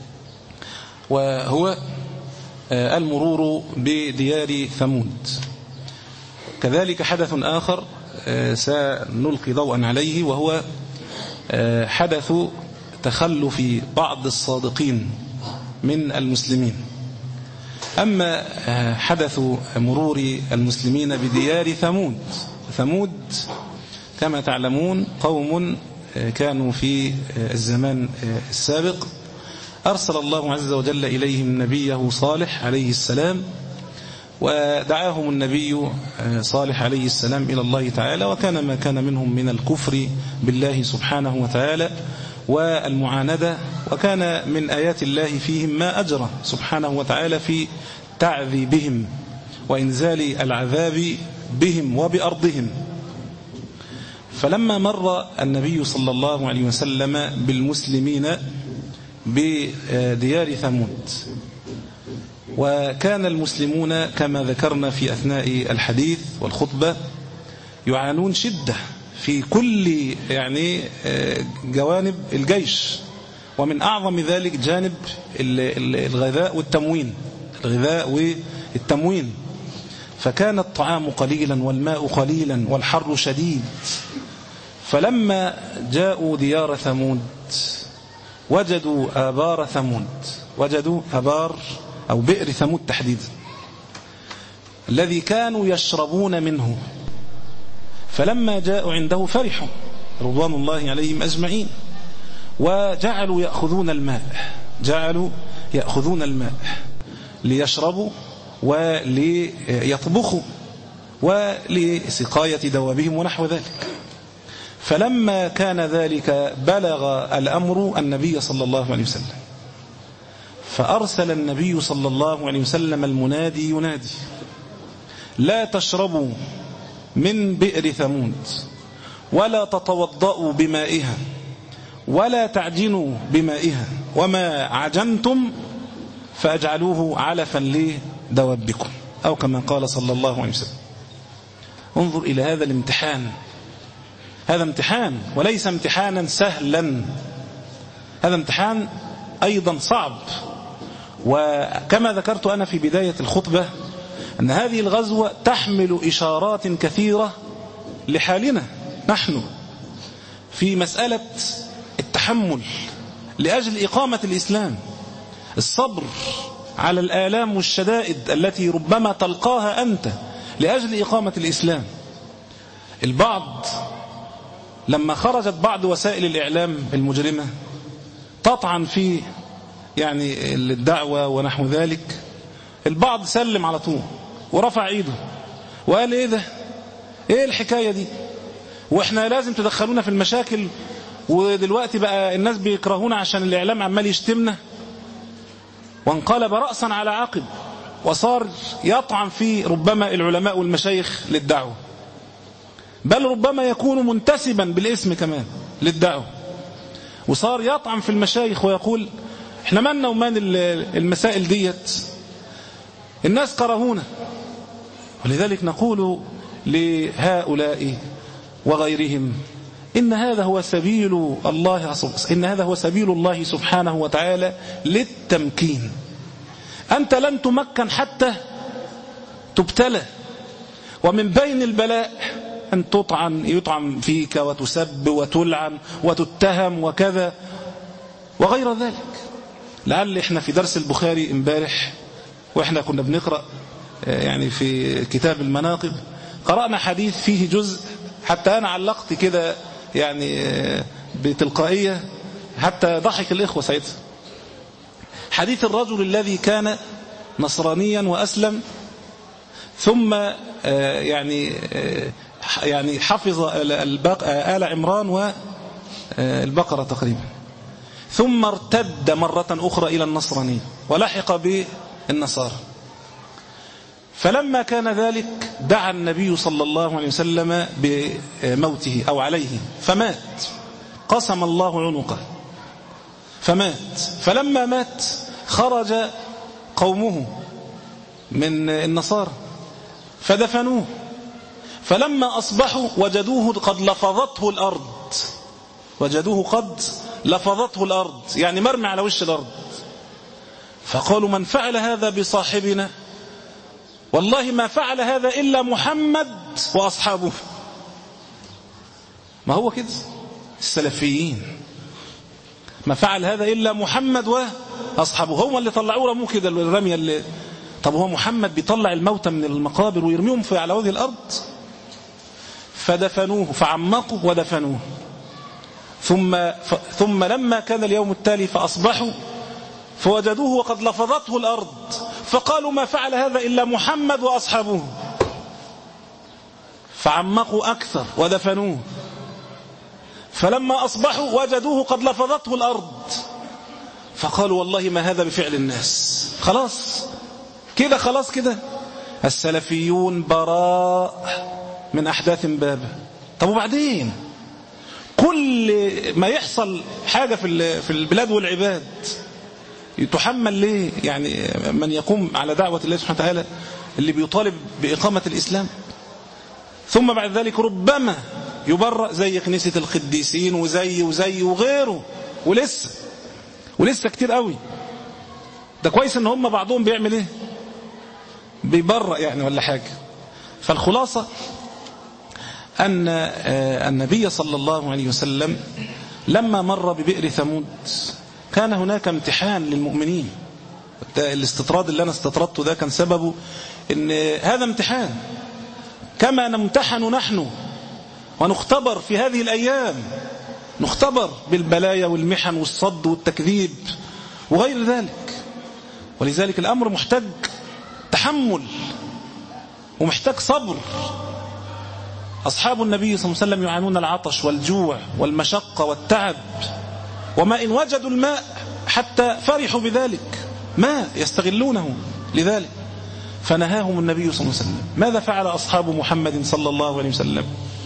وهو المرور بديار ثمود. كذلك حدث آخر سنلقي ضوءا عليه، وهو حدث تخلف بعض الصادقين من المسلمين. أما حدث مرور المسلمين بديار ثمود، ثمود كما تعلمون قوم كانوا في الزمان السابق أرسل الله عز وجل إليهم نبيه صالح عليه السلام، ودعاهم النبي صالح عليه السلام إلى الله تعالى، وكان ما كان منهم من الكفر بالله سبحانه وتعالى والمعاندة، وكان من آيات الله فيهم ما أجرى سبحانه وتعالى في تعذيبهم وإنزال العذاب بهم وبأرضهم. فلما مر النبي صلى الله عليه وسلم بالمسلمين بديار ثمود، وكان المسلمون كما ذكرنا في أثناء الحديث والخطبة يعانون شدة في كل يعني جوانب الجيش، ومن أعظم ذلك جانب الغذاء والتموين، الغذاء والتموين. فكان الطعام قليلا والماء قليلا والحر شديد. فلما جاءوا ديار ثمود وجدوا آبار ثمود، وجدوا آبار أو بئر ثمود تحديدا الذي كانوا يشربون منه. فلما جاءوا عنده فرحوا رضوان الله عليهم أجمعين، وجعلوا يأخذون الماء، جعلوا يأخذون الماء ليشربوا وليطبخوا ولسقاية دوابهم ونحو ذلك. فلما كان ذلك بلغ الأمر النبي صلى الله عليه وسلم، فأرسل النبي صلى الله عليه وسلم المنادي ينادي: لا تشربوا من بئر ثمود ولا تتوضأوا بمائها ولا تعجنوا بمائها، وما عجنتم فأجعلوه علفا لدوابكم، أو كما قال صلى الله عليه وسلم. انظر إلى هذا الامتحان، هذا امتحان وليس امتحانا سهلا، هذا امتحان أيضا صعب. وكما ذكرت أنا في بداية الخطبة أن هذه الغزوة تحمل إشارات كثيرة لحالنا نحن في مسألة التحمل لأجل إقامة الإسلام، الصبر على الآلام والشدائد التي ربما تلقاها أنت لأجل إقامة الإسلام. البعض لما خرجت بعض وسائل الإعلام المجرمة تطعن في يعني الدعوة ونحو ذلك، البعض سلم على طول ورفع ايده وقال: ايه ده، ايه الحكاية دي، واحنا لازم تدخلونا في المشاكل، ودلوقتي بقى الناس بيكرهونا عشان الإعلام عمال يشتمنا. وانقلب رأسا على عقب، وصار يطعن في ربما العلماء والمشايخ للدعوة، بل ربما يكون منتسبا بالاسم كمان للدعوة، وصار يطعن في المشايخ ويقول احنا مالنا ومان المسائل ديت، الناس كرهونا. ولذلك نقول لهؤلاء وغيرهم إن هذا هو سبيل الله إن هذا هو سبيل الله سبحانه وتعالى للتمكين. أنت لن تمكن حتى تبتلى، ومن بين البلاء أن تطعن يطعن فيك وتسب وتلعن وتتهم وكذا وغير ذلك. لعل احنا في درس البخاري امبارح واحنا كنا بنقرأ يعني في كتاب المناقب قرأنا حديث فيه جزء حتى أنا علقت كده يعني بتلقائية حتى ضحك الإخوة ساعتها. حديث الرجل الذي كان نصرانيا وأسلم ثم يعني يعني حفظ آل عمران والبقرة تقريبا، ثم ارتد مرة أخرى إلى النصرانية ولحق بالنصارى. فلما كان ذلك دعا النبي صلى الله عليه وسلم بموته أو عليه فمات، قسم الله عنقه فمات. فلما مات خرج قومه من النصارى فدفنوه، فلما أصبحوا وجدوه قد لفظته الأرض وجدوه قد لفظته الأرض يعني مرمي على وش الأرض. فقالوا من فعل هذا بصاحبنا والله ما فعل هذا إلا محمد وأصحابه. ما هو كده السلفيين، ما فعل هذا إلا محمد وأصحابه، هم اللي طلعوه رموه كده الرمية اللي. طب هو محمد بيطلع الموتى من المقابر ويرميهم في على وجه الأرض؟ فدفنوه فعمقوا ودفنوه. ثم ف... ثم لما كان اليوم التالي فأصبحوا فوجدوه وقد لفظته الأرض، فقالوا ما فعل هذا إلا محمد وأصحابه، فعمقوا أكثر ودفنوه. فلما أصبحوا وجدوه قد لفظته الأرض، فقالوا والله ما هذا بفعل الناس. خلاص كده خلاص كده السلفيون براء من أحداث بابه. طب وبعدين كل ما يحصل حاجة في البلاد والعباد يتحمل ليه يعني من يقوم على دعوة الله سبحانه وتعالى اللي بيطالب بإقامة الإسلام؟ ثم بعد ذلك ربما يبرأ زي كنيسة القديسين وزي وزي وغيره، ولسه ولسه كتير قوي. ده كويس ان هم بعضهم بيعمل ايه، بيبرأ يعني ولا حاجة. فالخلاصة أن النبي صلى الله عليه وسلم لما مر ببئر ثمود كان هناك امتحان للمؤمنين. الاستطراد اللي أنا استطردته ده كان سببه ان هذا امتحان، كما نمتحن نحن ونختبر في هذه الأيام، نختبر بالبلايا والمحن والصد والتكذيب وغير ذلك. ولذلك الأمر محتاج تحمل ومحتاج صبر. أصحاب النبي صلى الله عليه وسلم يعانون العطش والجوع والمشقة والتعب، وما إن وجدوا الماء حتى فرحوا بذلك، ما يستغلونه لذلك. فنهاهم النبي صلى الله عليه وسلم. ماذا فعل أصحاب محمد صلى الله عليه وسلم؟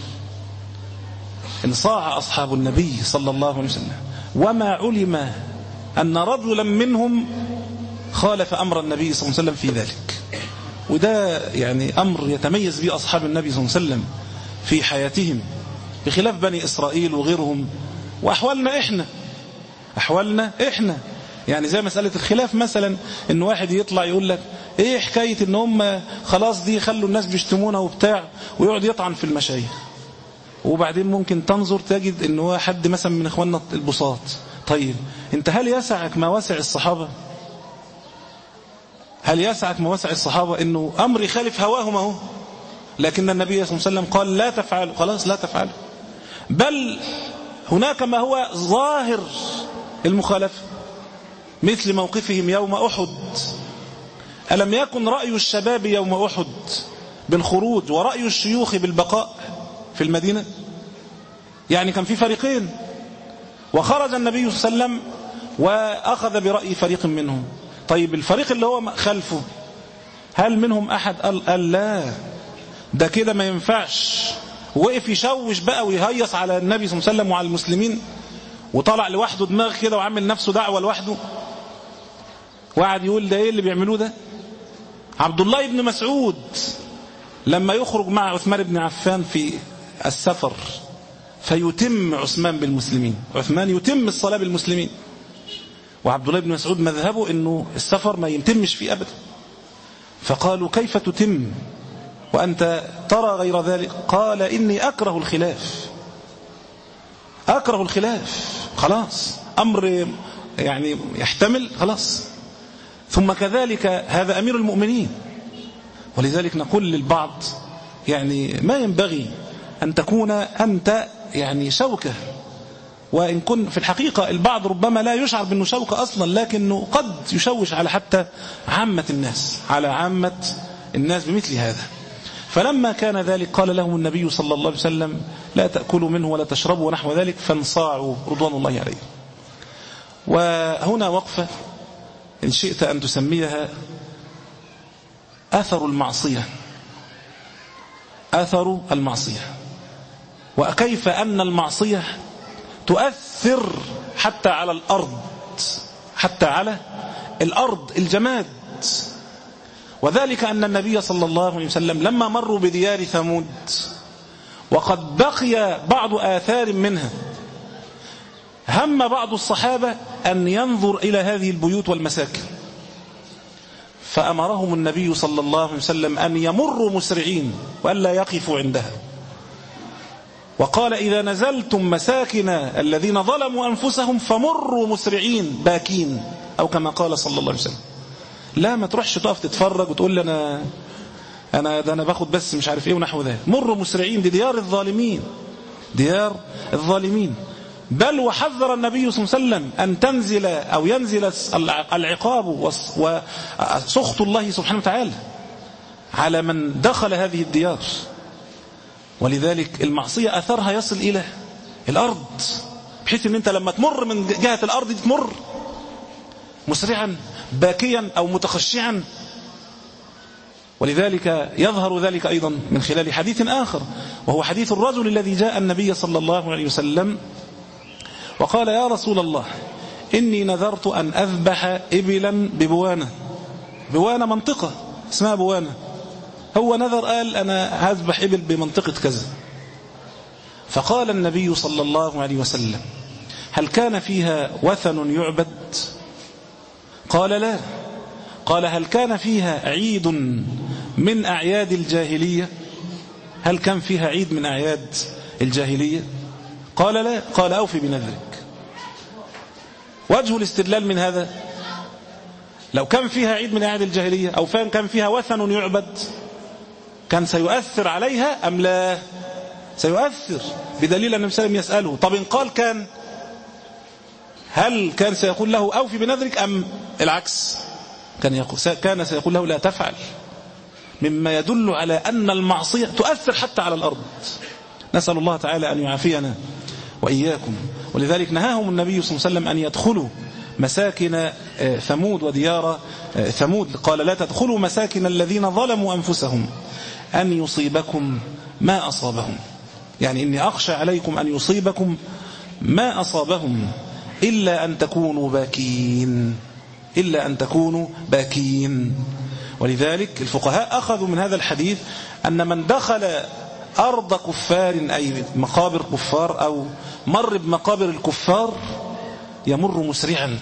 انصاع أصحاب النبي صلى الله عليه وسلم، وما علم أن رجلا منهم خالف أمر النبي صلى الله عليه وسلم في ذلك. وده يعني أمر يتميز به أصحاب النبي صلى الله عليه وسلم في حياتهم بخلاف بني إسرائيل وغيرهم. وأحوالنا إحنا أحوالنا إحنا يعني زي مسألة الخلاف مثلا، إن واحد يطلع يقول لك إيه حكاية إن هم خلاص دي خلوا الناس بيشتمونا وبتاع، ويقعد يطعن في المشايخ. وبعدين ممكن تنظر تجد إن هو حد مثلا من إخواننا البساط. طيب أنت هل يسعك ما وسع الصحابة؟ هل يسعك ما وسع الصحابة؟ إنه أمر يخالف هواهم أهو، لكن النبي صلى الله عليه وسلم قال لا تفعلوا، خلاص لا تفعلوا. بل هناك ما هو ظاهر المخالفة، مثل موقفهم يوم أحد. ألم يكن رأي الشباب يوم أحد بالخروج ورأي الشيوخ بالبقاء في المدينة؟ يعني كان في فريقين، وخرج النبي صلى الله عليه وسلم وأخذ برأي فريق منهم. طيب الفريق اللي هو خلفه هل منهم أحد قال, قال لا ده كده ما ينفعش، وقف يشوش بقى ويهيص على النبي صلى الله عليه وسلم وعلى المسلمين، وطلع لوحده دماغ كده وعمل نفسه دعوة لوحده، وقعد يقول ده ايه اللي بيعملوه ده. عبد الله بن مسعود لما يخرج مع عثمان بن عفان في السفر فيتم عثمان بالمسلمين، عثمان يتم الصلاة بالمسلمين، وعبد الله بن مسعود مذهبه انه السفر ما يتمش فيه ابدا. فقالوا كيف تتم وأنت ترى غير ذلك؟ قال إني أكره الخلاف، أكره الخلاف، خلاص أمر يعني يحتمل خلاص. ثم كذلك هذا أمير المؤمنين، ولذلك نقول للبعض يعني ما ينبغي أن تكون أنت يعني شوكة، وإن كن في الحقيقة البعض ربما لا يشعر بأنه شوكة أصلا، لكنه قد يشوش على حتى عامة الناس، على عامة الناس بمثل هذا. فلما كان ذلك قال لهم النبي صلى الله عليه وسلم لا تأكلوا منه ولا تشربوا ونحو ذلك، فانصاعوا رضوان الله عليه. وهنا وقفة إن شئت أن تسميها أثر المعصية، أثر المعصية، وكيف أن المعصية تؤثر حتى على الأرض، حتى على الأرض الجماد. وذلك أن النبي صلى الله عليه وسلم لما مروا بديار ثمود وقد بقي بعض آثار منها، هم بعض الصحابة أن ينظر إلى هذه البيوت والمساكن، فأمرهم النبي صلى الله عليه وسلم أن يمروا مسرعين وألا يقفوا عندها، وقال إذا نزلتم مساكن الذين ظلموا أنفسهم فمروا مسرعين باكين، أو كما قال صلى الله عليه وسلم. لا ما تروحش تقف تتفرج وتقول لي أنا أنا ده أنا باخد بس مش عارف إيه ونحو ذلك. مروا مسرعين، دي ديار الظالمين، ديار الظالمين. بل وحذر النبي صلى الله عليه وسلم أن تنزل أو ينزل العقاب وسخط الله سبحانه وتعالى على من دخل هذه الديار. ولذلك المعصية أثرها يصل إلى الأرض، بحيث أن أنت لما تمر من جهة الأرض تمر مسرعا باكيا أو متخشعا. ولذلك يظهر ذلك أيضا من خلال حديث آخر، وهو حديث الرجل الذي جاء النبي صلى الله عليه وسلم وقال يا رسول الله إني نذرت أن أذبح إبلا ببوانة. بوانة منطقة اسمها بوانة، هو نذر قال أنا هذبح إبل بمنطقة كذا. فقال النبي صلى الله عليه وسلم هل كان فيها وثن يعبد؟ قال لا. قال هل كان فيها عيد من أعياد الجاهلية؟ هل كان فيها عيد من أعياد الجاهلية؟ قال لا. قال أوفي بنذرك. وجه الاستدلال من هذا لو كان فيها عيد من أعياد الجاهلية أو كان فيها وثن يعبد كان سيؤثر عليها أم لا؟ سيؤثر، بدليل أن النبي صلى الله عليه وسلم يسأله طب إن قال كان، هل كان سيقول له أوفي بنذرك أم العكس؟ كان يقول كان سيقول له لا تفعل، مما يدل على أن المعصية تؤثر حتى على الأرض. نسأل الله تعالى أن يعافينا وإياكم. ولذلك نهاهم النبي صلى الله عليه وسلم أن يدخلوا مساكن ثمود وديار ثمود. قال لا تدخلوا مساكن الذين ظلموا أنفسهم أن يصيبكم ما أصابهم، يعني إني أخشى عليكم أن يصيبكم ما أصابهم إلا أن تكونوا باكين، إلا أن تكونوا باكين. ولذلك الفقهاء أخذوا من هذا الحديث أن من دخل أرض كفار أي مقابر كفار أو مر بمقابر الكفار يمر مسرعا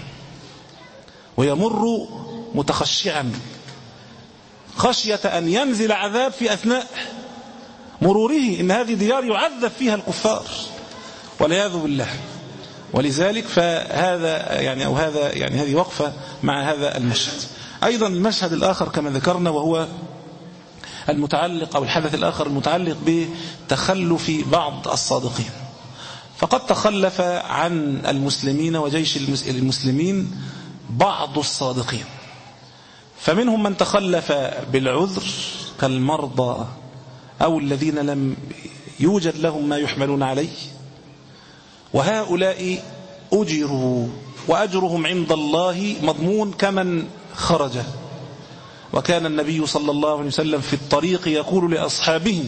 ويمر متخشعا خشية أن ينزل عذاب في أثناء مروره، إن هذه ديار يعذب فيها الكفار والعياذ بالله. ولذلك فهذا يعني أو هذا يعني هذه وقفة مع هذا المشهد. أيضا المشهد الآخر كما ذكرنا وهو المتعلق أو الحدث الآخر المتعلق بتخلف بعض الصادقين. فقد تخلف عن المسلمين وجيش المسلمين بعض الصادقين، فمنهم من تخلف بالعذر كالمرضى أو الذين لم يوجد لهم ما يحملون عليه، وهؤلاء أجروا وأجرهم عند الله مضمون كمن خرج. وكان النبي صلى الله عليه وسلم في الطريق يقول لأصحابه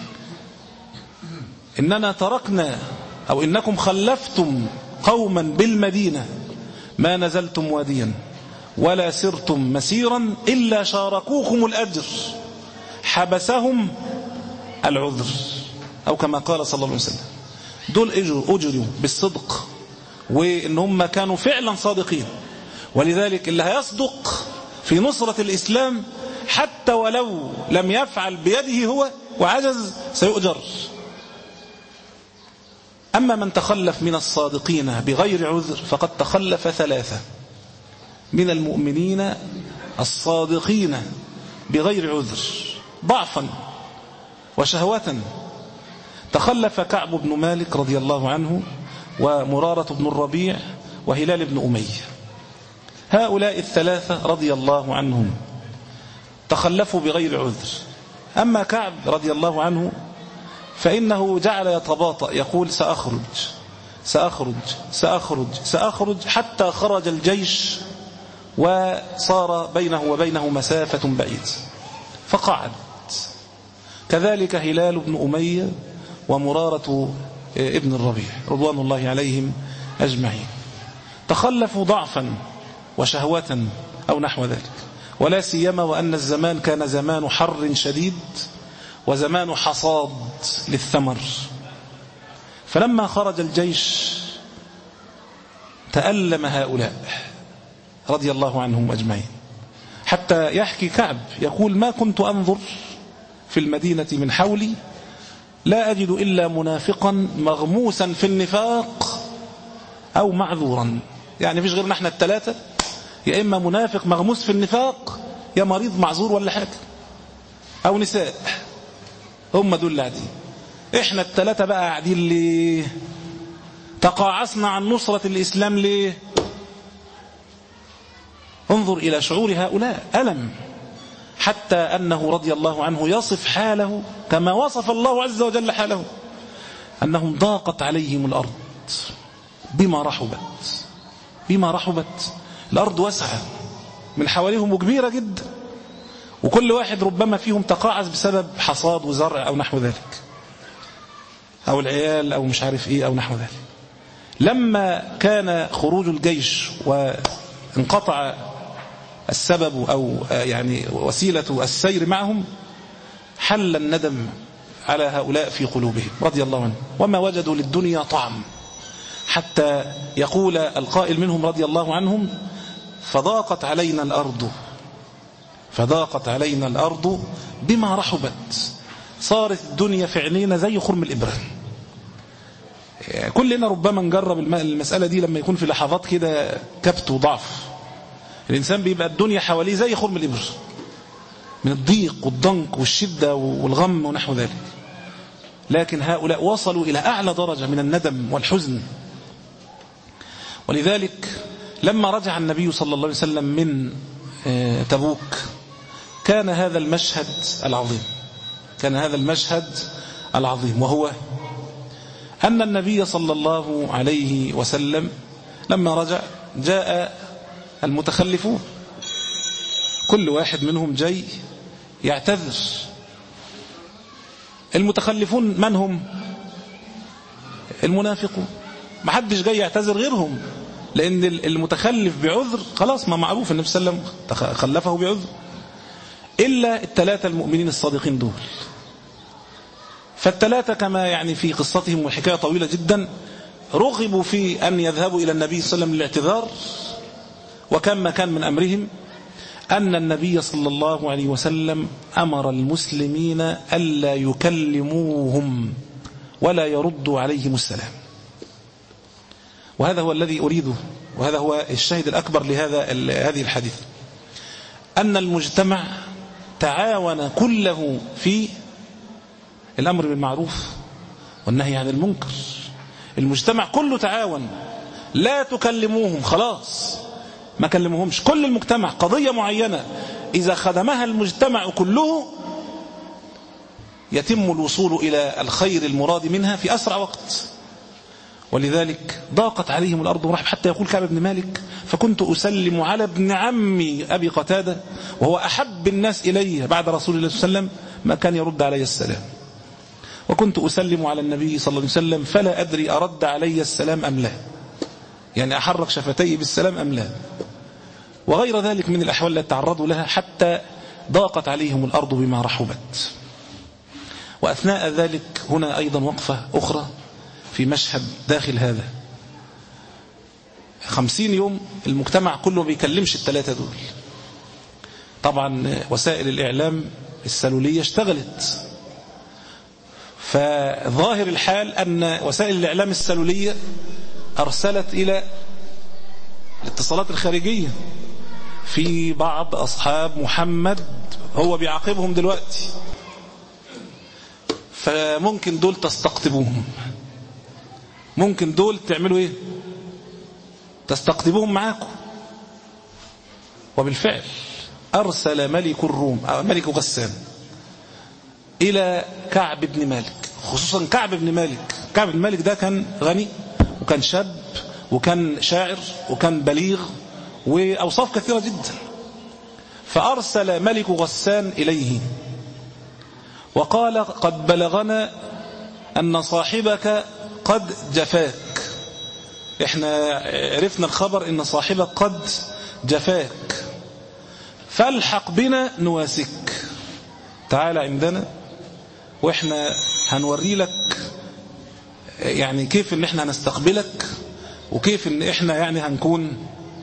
إننا تركنا أو إنكم خلفتم قوما بالمدينة ما نزلتم واديا ولا سرتم مسيرا إلا شاركوكم الأجر حبسهم العذر، أو كما قال صلى الله عليه وسلم. دول أجروا بالصدق، وإن هم كانوا فعلا صادقين. ولذلك اللي هيصدق في نصرة الإسلام حتى ولو لم يفعل بيده هو وعجز سيؤجر. أما من تخلف من الصادقين بغير عذر فقد تخلف ثلاثة من المؤمنين الصادقين بغير عذر ضعفا وشهوة. تخلف كعب بن مالك رضي الله عنه ومرارة بن الربيع وهلال بن أمية. هؤلاء الثلاثة رضي الله عنهم تخلفوا بغير عذر. أما كعب رضي الله عنه فإنه جعل يتباطأ يقول سأخرج سأخرج سأخرج سأخرج حتى خرج الجيش وصار بينه وبينه مسافة بعيدة فقعد. كذلك هلال بن أمية ومرارة ابن الربيع رضوان الله عليهم أجمعين تخلفوا ضعفا وشهوة أو نحو ذلك، ولا سيما وأن الزمان كان زمان حر شديد وزمان حصاد للثمر. فلما خرج الجيش تألم هؤلاء رضي الله عنهم أجمعين، حتى يحكي كعب يقول ما كنت أنظر في المدينة من حولي لا أجد إلا منافقا مغموسا في النفاق أو معذورا. يعني فيش غيرنا احنا الثلاثة، يا إما منافق مغموس في النفاق يا مريض معذور ولا حاجة، أو نساء. هم دول اللي قاعدين. احنا الثلاثة بقى قاعدين ليه؟ تقاعسنا عن نصرة الإسلام ليه؟ انظر إلى شعور هؤلاء ألم، حتى أنه رضي الله عنه يصف حاله كما وصف الله عز وجل حاله، أنهم ضاقت عليهم الأرض بما رحبت بما رحبت. الأرض واسعة من حواليهم وكبيرة جدا، وكل واحد ربما فيهم تقاعس بسبب حصاد وزرع أو نحو ذلك، أو العيال أو مش عارف إيه أو نحو ذلك. لما كان خروج الجيش وانقطع السبب أو يعني وسيلة السير معهم حل الندم على هؤلاء في قلوبهم رضي الله عنهم، وما وجدوا للدنيا طعم، حتى يقول القائل منهم رضي الله عنهم فضاقت علينا الأرض فضاقت علينا الأرض بما رحبت. صارت الدنيا في عينينا زي خرم الإبرة. كلنا ربما نجرب المسألة دي لما يكون في لحظات كده كبت وضعف، الإنسان بيبقى الدنيا حواليه زي خرم الإبرة من الضيق والضنك والشدة والغم ونحو ذلك. لكن هؤلاء وصلوا إلى أعلى درجة من الندم والحزن. ولذلك لما رجع النبي صلى الله عليه وسلم من تبوك كان هذا المشهد العظيم كان هذا المشهد العظيم وهو أن النبي صلى الله عليه وسلم لما رجع جاء المتخلفون كل واحد منهم جاي يعتذر. المتخلفون من هم؟ المنافقون. ما حدش جاي يعتذر غيرهم، لأن المتخلف بعذر خلاص ما معروف النبي صلى الله عليه وسلم خلفه بعذر، إلا الثلاثة المؤمنين الصادقين دول. فالثلاثة كما يعني في قصتهم وحكاية طويلة جدا رغبوا في أن يذهبوا إلى النبي صلى الله عليه وسلم للاعتذار، وكما كان من أمرهم أن النبي صلى الله عليه وسلم أمر المسلمين ألا يكلموهم ولا يردوا عليهم السلام. وهذا هو الذي أريده، وهذا هو الشاهد الأكبر لهذا هذه الحديث، أن المجتمع تعاون كله في الأمر بالمعروف والنهي عن المنكر. المجتمع كله تعاون، لا تكلموهم خلاص ما كلموهمش. كل المجتمع قضية معينة إذا خدمها المجتمع كله يتم الوصول إلى الخير المراد منها في أسرع وقت. ولذلك ضاقت عليهم الأرض ورحب، حتى يقول كعب بن مالك فكنت أسلم على ابن عمي أبي قتادة وهو أحب الناس إلي بعد رسول الله صلى الله عليه وسلم، ما كان يرد علي السلام. وكنت أسلم على النبي صلى الله عليه وسلم فلا أدري أرد علي السلام أم لا، يعني أحرك شفتي بالسلام أم لا، وغير ذلك من الأحوال التي تعرضوا لها حتى ضاقت عليهم الأرض بما رحبت. وأثناء ذلك هنا أيضا وقفة أخرى في مشهد داخل هذا. خمسين يوم المجتمع كله بيكلمش الثلاثة دول. طبعا وسائل الإعلام السلولية اشتغلت، فظاهر الحال أن وسائل الإعلام السلولية أرسلت إلى الاتصالات الخارجية في بعض أصحاب محمد هو بيعاقبهم دلوقتي، فممكن دول تستقطبوهم، ممكن دول تعملوا ايه، تستقطبوهم معاكم. وبالفعل أرسل ملك الروم ملك غسان إلى كعب بن مالك، خصوصا كعب بن مالك. كعب بن مالك ده كان غني وكان شاب وكان شاعر وكان بليغ وأوصاف كثيرة جدا. فأرسل ملك غسان إليه وقال: قد بلغنا أن صاحبك قد جفاك، احنا عرفنا الخبر أن صاحبك قد جفاك، فالحق بنا نواسك، تعال عندنا واحنا هنوري لك يعني كيف ان احنا هنستقبلك، وكيف ان احنا يعني هنكون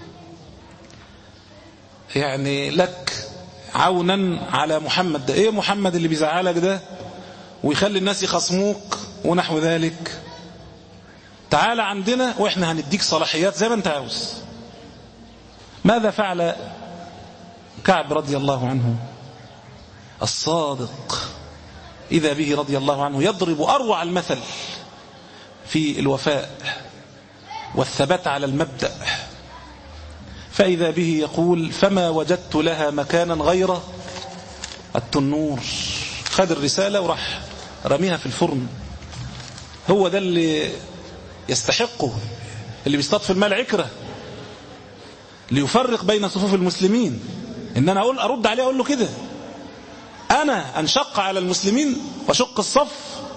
يعني لك عونا على محمد. ده ايه محمد اللي بيزعلك ده ويخلي الناس يخصموك ونحو ذلك؟ تعال عندنا واحنا هنديك صلاحيات زي ما انت عاوز. ماذا فعل كعب رضي الله عنه الصادق؟ إذا به رضي الله عنه يضرب أروع المثل في الوفاء والثبات على المبدأ، فإذا به يقول: فما وجدت لها مكانا غير التنور. خد الرسالة وراح رميها في الفرن. هو ده اللي يستحقه، اللي بيصطاد في المال عكرة ليفرق بين صفوف المسلمين. إن أنا أقول أرد عليه أقول له كده، أنا أنشق على المسلمين وشق الصف،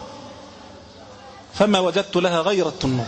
فما وجدت لها غير التنور.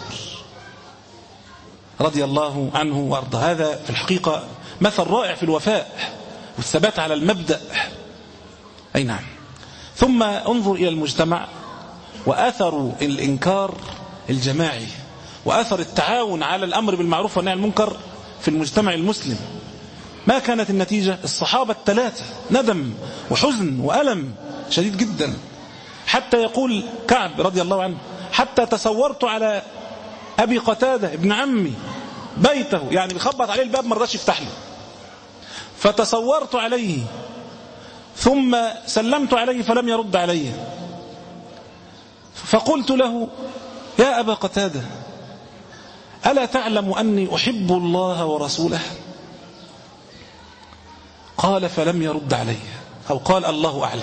رضي الله عنه وأرضى. هذا في الحقيقة مثل رائع في الوفاء والثبات على المبدأ. أي نعم. ثم انظر إلى المجتمع وأثر الإنكار الجماعي وأثر التعاون على الأمر بالمعروف والنهي عن المنكر في المجتمع المسلم. ما كانت النتيجة؟ الصحابة الثلاثة ندم وحزن وألم شديد جدا، حتى يقول كعب رضي الله عنه: حتى تصورت على أبي قتادة ابن عمي بيته، يعني بيخبط عليه الباب ما رضاش يفتح له، فتصورت عليه ثم سلمت عليه فلم يرد علي، فقلت له: يا أبا قتادة، ألا تعلم أني أحب الله ورسوله؟ قال: فلم يرد علي، أو قال: الله أعلم.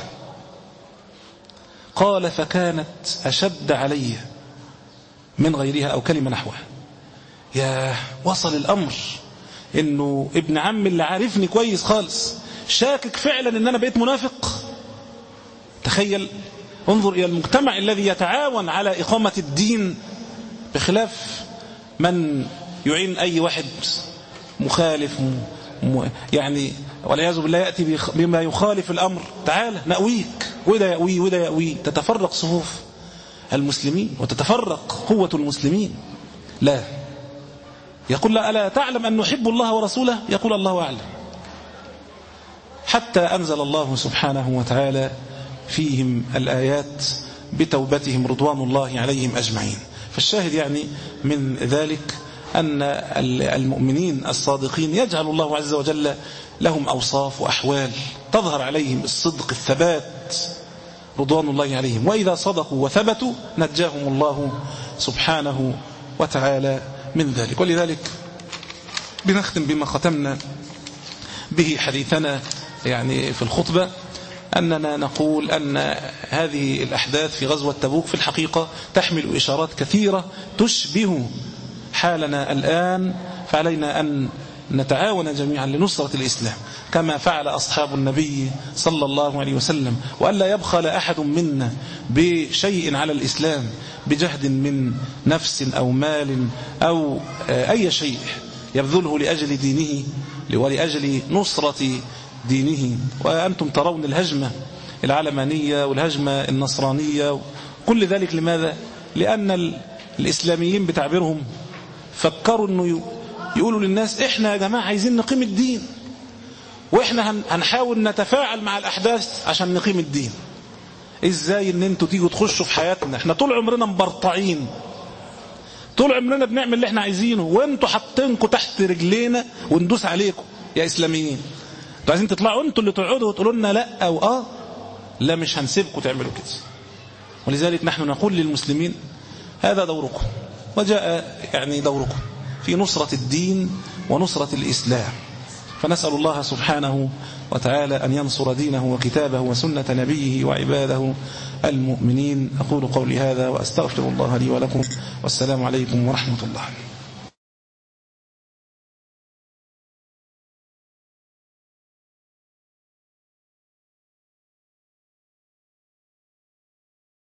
قال: فكانت أشد علي من غيرها، أو كلمة نحوها. يا وصل الأمر إنه ابن عم اللي عارفني كويس خالص شاكك فعلا إن أنا بقيت منافق. تخيل، انظر إلى المجتمع الذي يتعاون على إقامة الدين، بخلاف من يعين أي واحد مخالف م... يعني والعياذ بالله يأتي بما يخالف الأمر. تعال نأويك، وده يأوي وده يأوي، تتفرق صفوف المسلمين وتتفرق قوة المسلمين. لا، يقول: لا، ألا تعلم أن نحب الله ورسوله؟ يقول: الله أعلم. حتى أنزل الله سبحانه وتعالى فيهم الآيات بتوبتهم رضوان الله عليهم أجمعين. فالشاهد يعني من ذلك أن المؤمنين الصادقين يجعل الله عز وجل لهم أوصاف وأحوال تظهر عليهم الصدق الثبات رضوان الله عليهم، وإذا صدقوا وثبتوا نجاهم الله سبحانه وتعالى من ذلك. ولذلك بنختم بما ختمنا به حديثنا يعني في الخطبة، أننا نقول أن هذه الأحداث في غزوة تبوك في الحقيقة تحمل إشارات كثيرة تشبه حالنا الآن، فعلينا أن نتعاون جميعا لنصرة الإسلام كما فعل أصحاب النبي صلى الله عليه وسلم، وألا يبخل أحد منا بشيء على الإسلام بجهد من نفس أو مال أو أي شيء يبذله لأجل دينه ولأجل نصرة دينه. وأنتم ترون الهجمة العلمانية والهجمة النصرانية، كل ذلك لماذا؟ لأن الإسلاميين بتعبيرهم فكروا أنه يقولوا للناس إحنا يا جماعة عايزين نقيم الدين، وإحنا هنحاول نتفاعل مع الأحداث عشان نقيم الدين. إزاي أن أنتوا تيجوا تخشوا في حياتنا؟ إحنا طول عمرنا مبرطعين، طول عمرنا بنعمل اللي إحنا عايزينه، وإنتوا حاطينكم تحت رجلينا وندوس عليكم يا إسلاميين. انتوا عايزين تطلعوا انتوا اللي تقعدوا وتقولوا لنا لا او اه؟ لا، مش هنسيبكم تعملوا كده. ولذلك نحن نقول للمسلمين هذا دوركم، وجاء يعني دوركم في نصرة الدين ونصرة الإسلام. فنسأل الله سبحانه وتعالى أن ينصر دينه وكتابه وسنة نبيه وعباده المؤمنين. أقول قولي هذا وأستغفر الله لي ولكم، والسلام عليكم ورحمة الله.